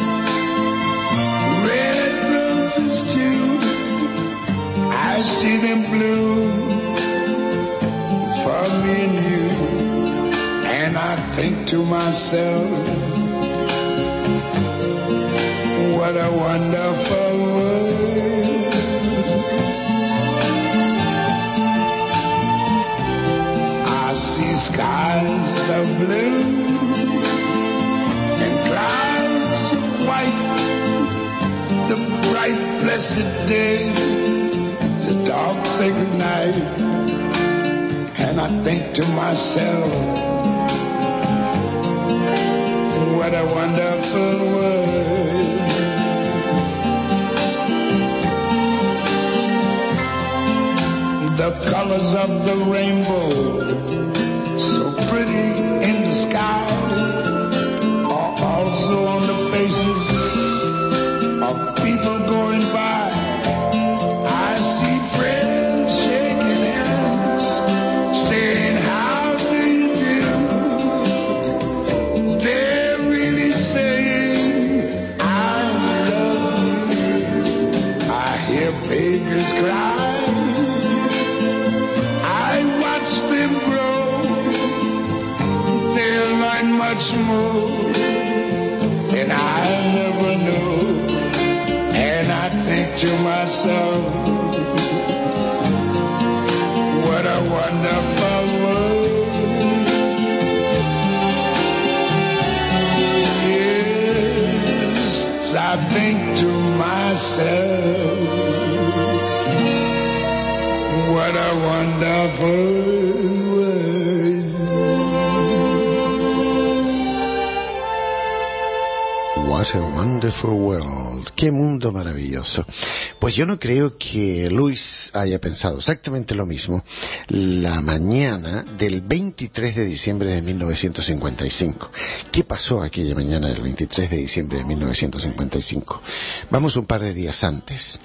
red roses too. I see them blue for me and you. And I think to myself, what a wonderful world. I see skies of blue and clouds of white, the bright blessed day, the dark sacred night. And I think to myself, what a wonderful world. The colors of the rainbow, so pretty in the sky, are also on the faces of people going by. I see friends shaking hands, saying, how do you do? They're really saying, I love you. I hear babies cry, much more than I never knew. And I think to myself, what a wonderful world. Yes, I think to myself, what a wonderful world. What a Wonderful World. Qué mundo maravilloso. Pues yo no creo que Louis haya pensado exactamente lo mismo la mañana del veintitrés de diciembre de mil novecientos cincuenta y cinco. ¿Qué pasó aquella mañana del veintitrés de diciembre de mil novecientos cincuenta y cinco? Vamos un par de días antes.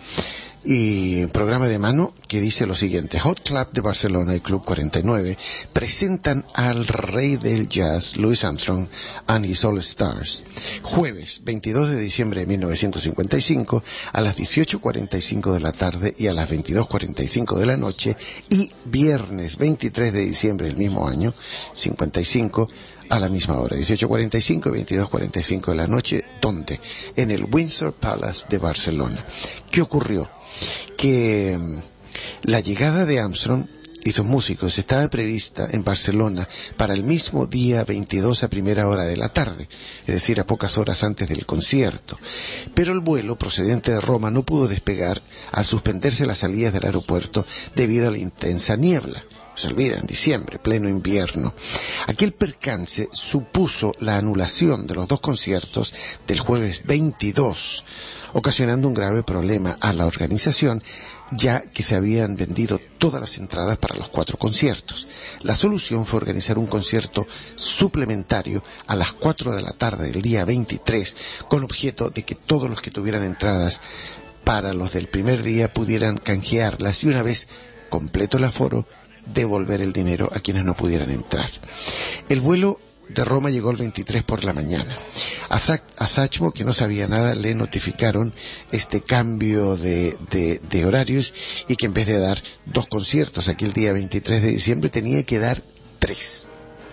Y programa de mano que dice lo siguiente: Hot Club de Barcelona y Club cuarenta y nueve presentan al rey del jazz, Louis Armstrong and his All Stars, jueves veintidós de diciembre de mil novecientos cincuenta y cinco a las dieciocho cuarenta y cinco de la tarde y a las veintidós cuarenta y cinco de la noche, y viernes veintitrés de diciembre del mismo año cincuenta y cinco a la misma hora, dieciocho cuarenta y cinco y veintidós cuarenta y cinco de la noche. ¿Dónde? En el Windsor Palace de Barcelona. ¿Qué ocurrió? Que la llegada de Armstrong y sus músicos estaba prevista en Barcelona para el mismo día veintidós a primera hora de la tarde, es decir, a pocas horas antes del concierto. Pero el vuelo procedente de Roma no pudo despegar al suspenderse las salidas del aeropuerto debido a la intensa niebla. Se olvida, en diciembre, pleno invierno. Aquel percance supuso la anulación de los dos conciertos del jueves veintidós, ocasionando un grave problema a la organización, ya que se habían vendido todas las entradas para los cuatro conciertos. La solución fue organizar un concierto suplementario a las cuatro de la tarde del día veintitrés, con objeto de que todos los que tuvieran entradas para los del primer día pudieran canjearlas y, una vez completo el aforo, devolver el dinero a quienes no pudieran entrar. El vuelo de Roma llegó el veintitrés por la mañana. A, Sa- a Sachmo, que no sabía nada, le notificaron este cambio de, de, de horarios, y que en vez de dar dos conciertos aquel día veintitrés de diciembre tenía que dar tres.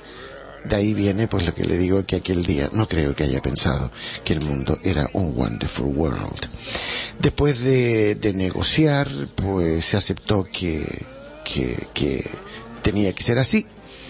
De ahí viene pues lo que le digo, que aquel día no creo que haya pensado que el mundo era un wonderful world. Después de, de negociar, pues se aceptó que, que, que tenía que ser así.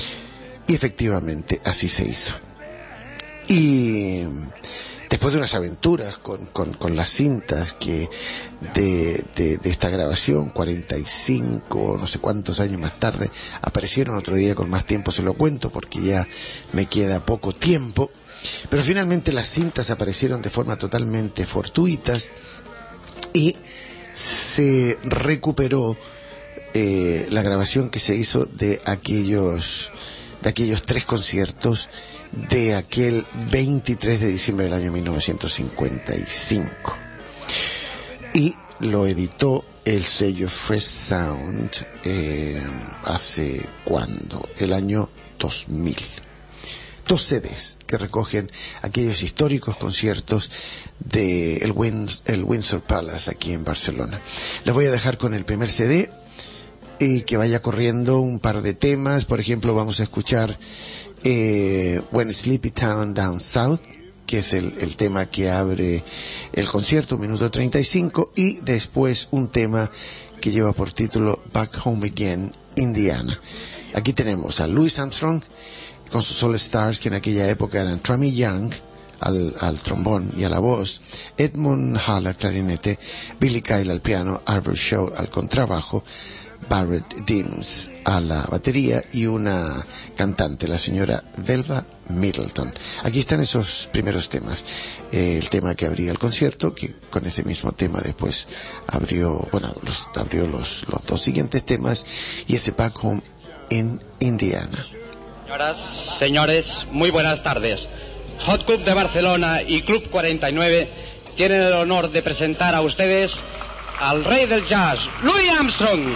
Y efectivamente así se hizo. Y después de unas aventuras con, con, con las cintas que de, de, de esta grabación, cuarenta y cinco, no sé cuántos años más tarde, aparecieron, otro día con más tiempo se lo cuento porque ya me queda poco tiempo, pero finalmente las cintas aparecieron de forma totalmente fortuitas y se recuperó eh, la grabación que se hizo de aquellos, de aquellos tres conciertos de aquel veintitrés de diciembre del año mil novecientos cincuenta y cinco. Y lo editó el sello Fresh Sound eh, hace ¿cuándo? El año dos mil. Dos C Ds que recogen aquellos históricos conciertos de el, Winds, el Windsor Palace aquí en Barcelona. Les voy a dejar con el primer C D y que vaya corriendo un par de temas. Por ejemplo, vamos a escuchar Eh, When Sleepy Town Down South, que es el, el tema que abre el concierto, un minuto treinta y cinco, y después un tema que lleva por título Back Home Again, Indiana. Aquí tenemos a Louis Armstrong con sus All Stars, que en aquella época eran Trami Young al, al trombón y a la voz, Edmund Hall al clarinete, Billy Kyle al piano, Arthur Shaw al contrabajo, Barrett Dims a la batería y una cantante, la señora Velva Middleton. Aquí están esos primeros temas. Eh, el tema que abría el concierto, que con ese mismo tema después abrió, bueno, los, abrió los, los dos siguientes temas, y ese Back Home in Indiana. Señoras, señores, muy buenas tardes. Hot Club de Barcelona y Club cuarenta y nueve tienen el honor de presentar a ustedes al rey del jazz, Louis Armstrong.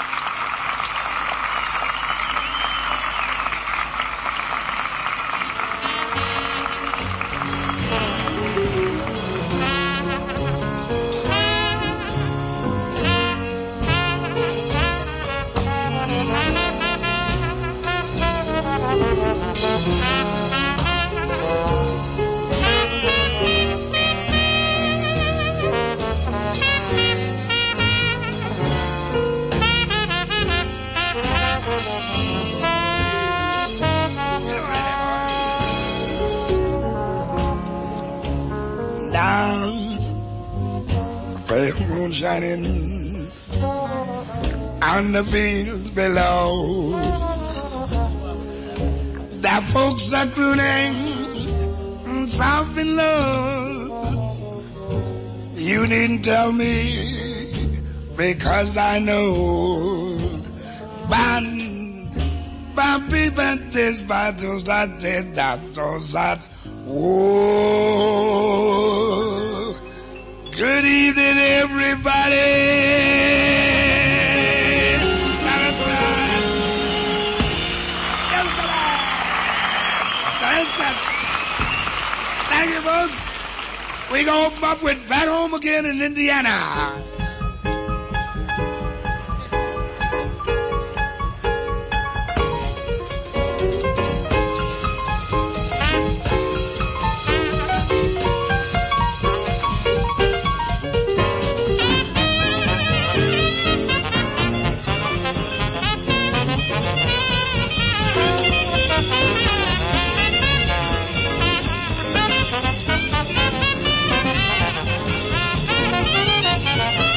Shining on the fields below. The folks are crooning soft and low. You needn't tell me because I know. Ban, babi, bantes, batos, dates, datos, that. Whoa. Good evening, everybody. Thank you, folks. We gonna open up with Back Home Again in Indiana. Thank you.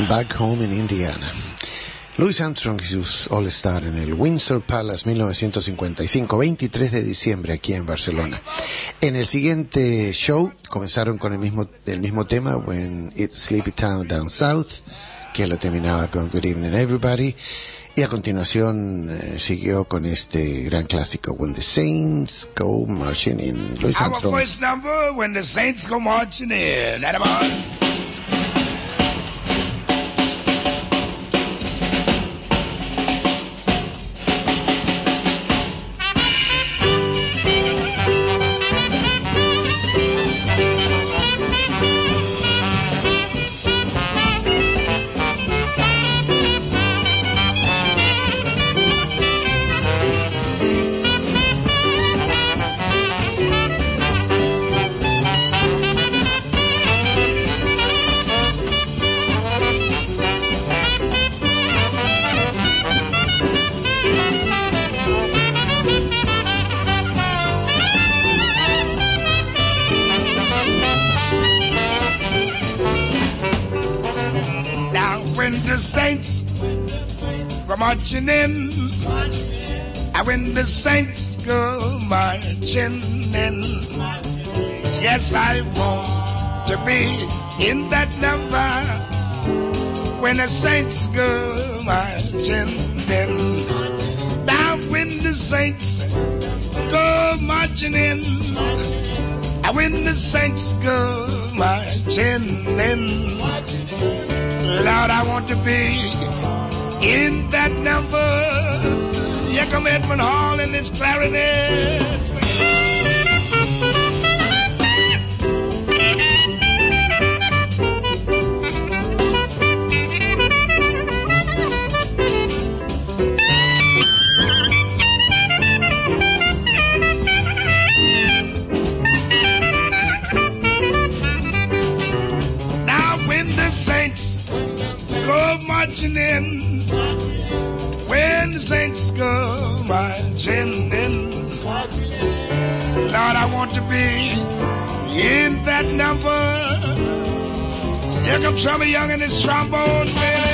Back Home in Indiana. Louis Armstrong y sus All Star en el Windsor Palace mil novecientos cincuenta y cinco, veintitrés de diciembre aquí en Barcelona. En el siguiente show comenzaron con el mismo, el mismo tema, When It's Sleepy Town Down South, que lo terminaba con Good Evening Everybody, y a continuación eh, siguió con este gran clásico, When the Saints Go Marching In. Louis Armstrong. Our first number, When the Saints Go Marching In. That about? Saints go marching in, and when the saints go marching in, yes, I want to be in that number when the saints go marching in. Now when the saints go marching in, and when the saints go marching in, Lord, I want to be in that number. Here come Edmund Hall and his clarinet. Now when the saints go marching in, when the saints go marching in, Lord, I want to be in that number. Here comes Trummy Young and his trombone, baby.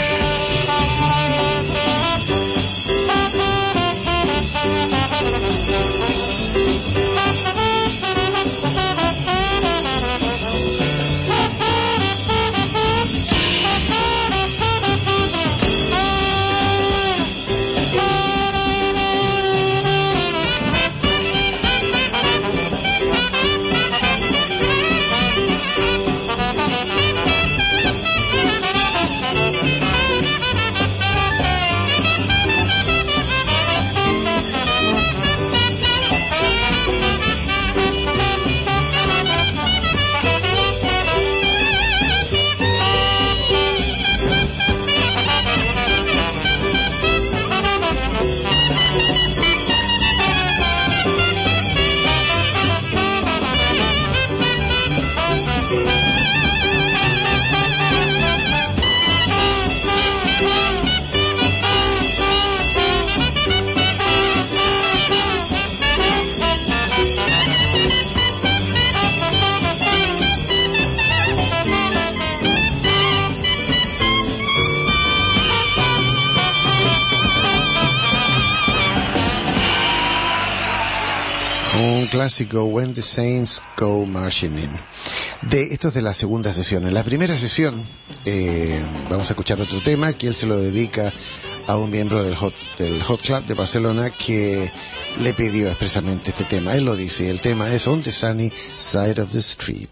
Un clásico, When the Saints Go Marching In. De, esto es de la segunda sesión. En la primera sesión eh, vamos a escuchar otro tema que él se lo dedica a un miembro del Hot, del Hot Club de Barcelona que le pidió expresamente este tema. Él lo dice, el tema es On the Sunny Side of the Street.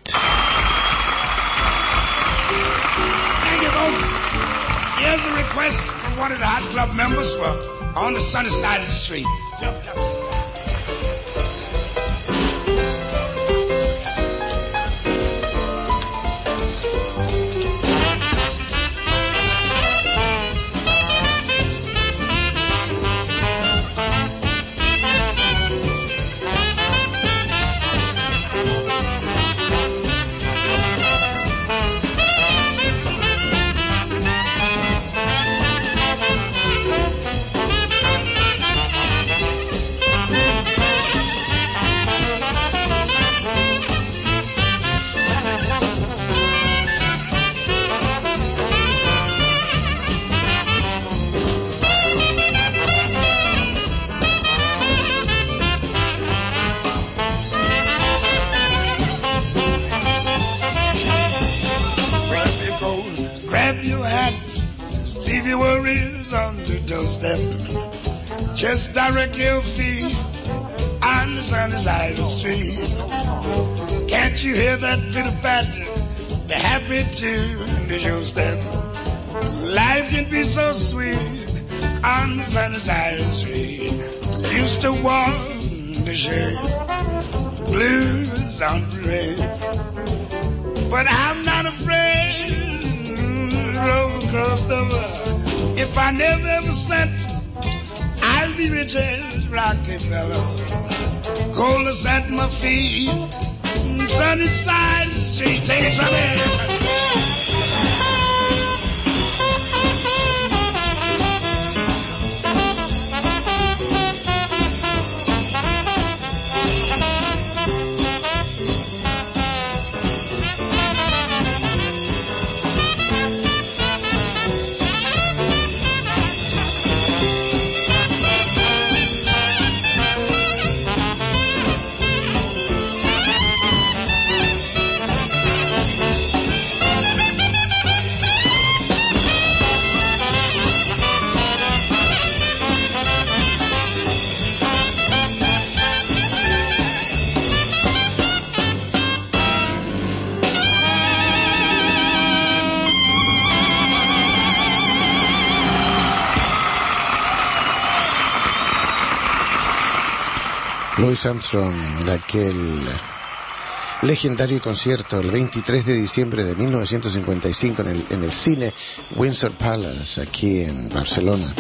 Thank you, folks. Here's a request from one of the Hot Club members for On the Sunny Side of the Street. Jump, jump. your doorstep. Just direct your feet on the sunny side of the street. Can't you hear that pitter patter, the happy tune is your step? Life can be so sweet on the sunny side of the street. Used to walk the shade, the blues on parade. But I'm not afraid, roll across the world. If I never ever sent, I'll be rich as Rockefeller. Coldest at my feet, sunny side of the street. Take it from me. Louis Armstrong, de aquel legendario concierto el veintitrés de diciembre de mil novecientos cincuenta y cinco en el, en el cine Windsor Palace, aquí en Barcelona.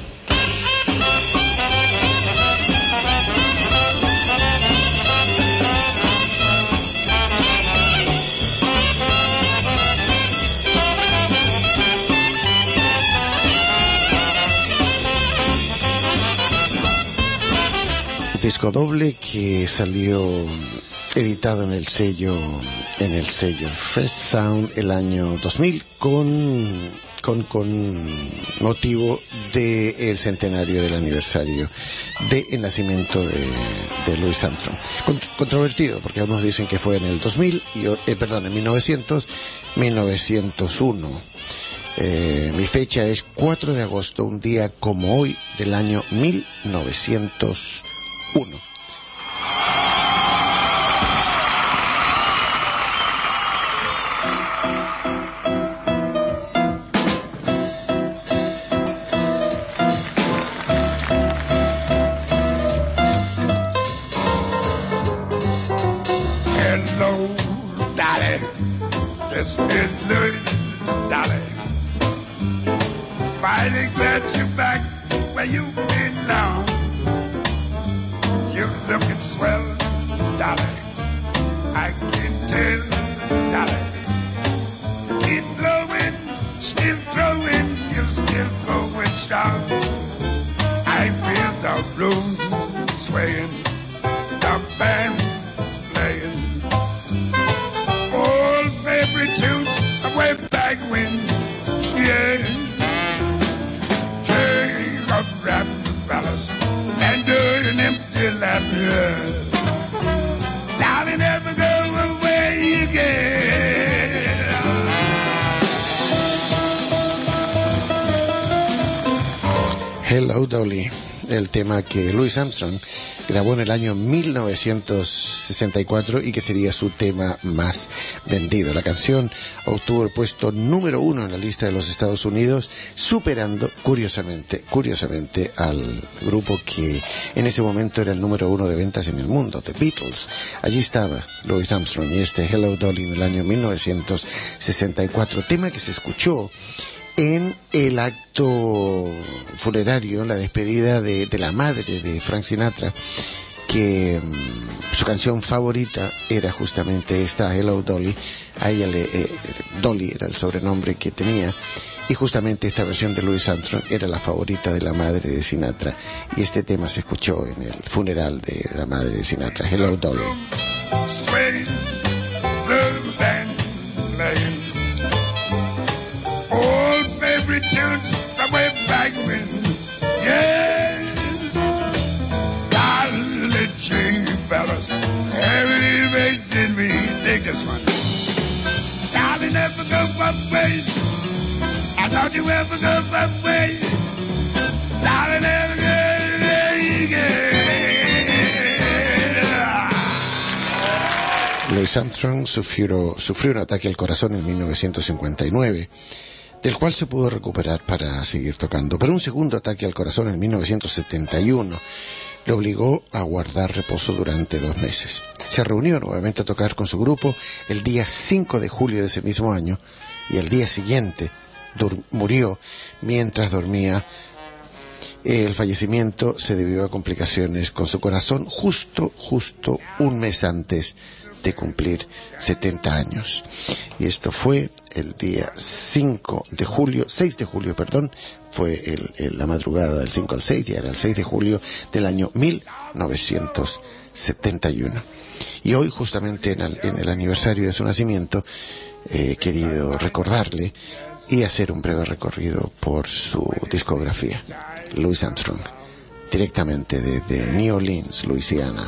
Disco doble que salió editado en el sello en el sello Fresh Sound el año dos mil con con, con motivo del centenario del aniversario del nacimiento de, de Louis Armstrong. Controvertido porque algunos dicen que fue en el dos mil y eh, perdón en mil novecientos mil novecientos uno. Eh, mi fecha es cuatro de agosto, un día como hoy del año mil novecientos uno. Hello, Dolly. This is Louis, Dolly. Mighty glad you're back where you belong. You're looking swell, Dolly. I can tell, Dolly. Keep blowing, still growing, you're still going strong. I feel the room swaying, the band playing. Old favorite tunes way back when, yeah. Take a rap, fellas, and do an empty lap, yeah. Dolly, never go away again. Hello, Dolly, el tema que Louis Armstrong grabó en el año mil novecientos sesenta y cuatro y que sería su tema más vendido. La canción obtuvo el puesto número uno en la lista de los Estados Unidos, superando curiosamente, curiosamente al grupo que en ese momento era el número uno de ventas en el mundo, The Beatles. Allí estaba Louis Armstrong y este Hello Dolly en el año mil novecientos sesenta y cuatro, tema que se escuchó en el acto funerario, la despedida de, de la madre de Frank Sinatra, que um, su canción favorita era justamente esta, Hello Dolly. A ella le, eh, Dolly era el sobrenombre que tenía, y justamente esta versión de Louis Armstrong era la favorita de la madre de Sinatra, y este tema se escuchó en el funeral de la madre de Sinatra, Hello Dolly. Sway, blue band playing. Old favorite tunes from way back when, yeah. Dolly G, fellas, every makes in me. Take this one. Dolly never go both ways. I thought you ever go both ways. Louis Armstrong sufrió, sufrió un ataque al corazón en mil novecientos cincuenta y nueve, del cual se pudo recuperar para seguir tocando. Pero un segundo ataque al corazón en mil novecientos setenta y uno le obligó a guardar reposo durante dos meses. Se reunió nuevamente a tocar con su grupo el día cinco de julio de ese mismo año, y al día siguiente murió mientras dormía. El fallecimiento se debió a complicaciones con su corazón justo, justo un mes antes de cumplir setenta años. Y esto fue el día cinco de julio, seis de julio, perdón, fue el, el, la madrugada del cinco al seis, ya era el seis de julio del año mil novecientos setenta y uno. Y hoy, justamente en el, en el aniversario de su nacimiento, he eh, querido recordarle y hacer un breve recorrido por su discografía. Louis Armstrong, directamente desde New Orleans, Luisiana.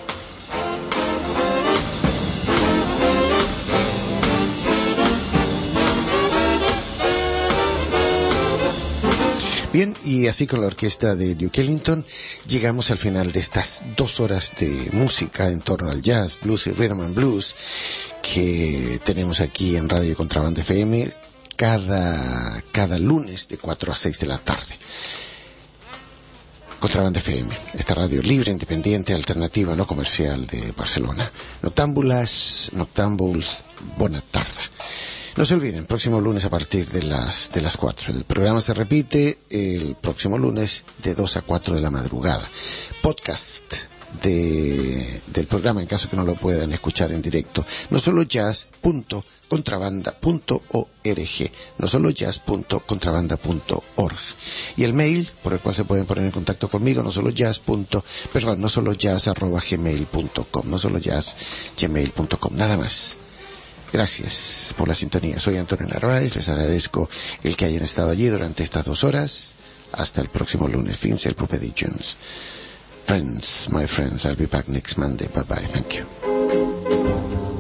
Bien, y así con la orquesta de Duke Ellington llegamos al final de estas dos horas de música en torno al jazz, blues y rhythm and blues que tenemos aquí en Radio Contrabanda F M cada, cada lunes de cuatro a seis de la tarde. Contrabanda F M, esta radio libre, independiente, alternativa, no comercial de Barcelona. Noctámbulas, noctámbuls, bona tarda. No se olviden, próximo lunes a partir de las de las cuatro. El programa se repite el próximo lunes de dos a cuatro de la madrugada. Podcast de, del programa, en caso que no lo puedan escuchar en directo. No solo jazz punto contrabanda punto org. No solo jazz punto contrabanda punto org. Y el mail por el cual se pueden poner en contacto conmigo, no solo jazz. Perdón, no solo jazz arroba gmail punto com. No solo jazz gmail punto com. Nada más. Gracias por la sintonía. Soy Antonio Narváez. Les agradezco el que hayan estado allí durante estas dos horas. Hasta el próximo lunes. Fins el proper dijous. Friends, my friends, I'll be back next Monday. Bye bye. Thank you.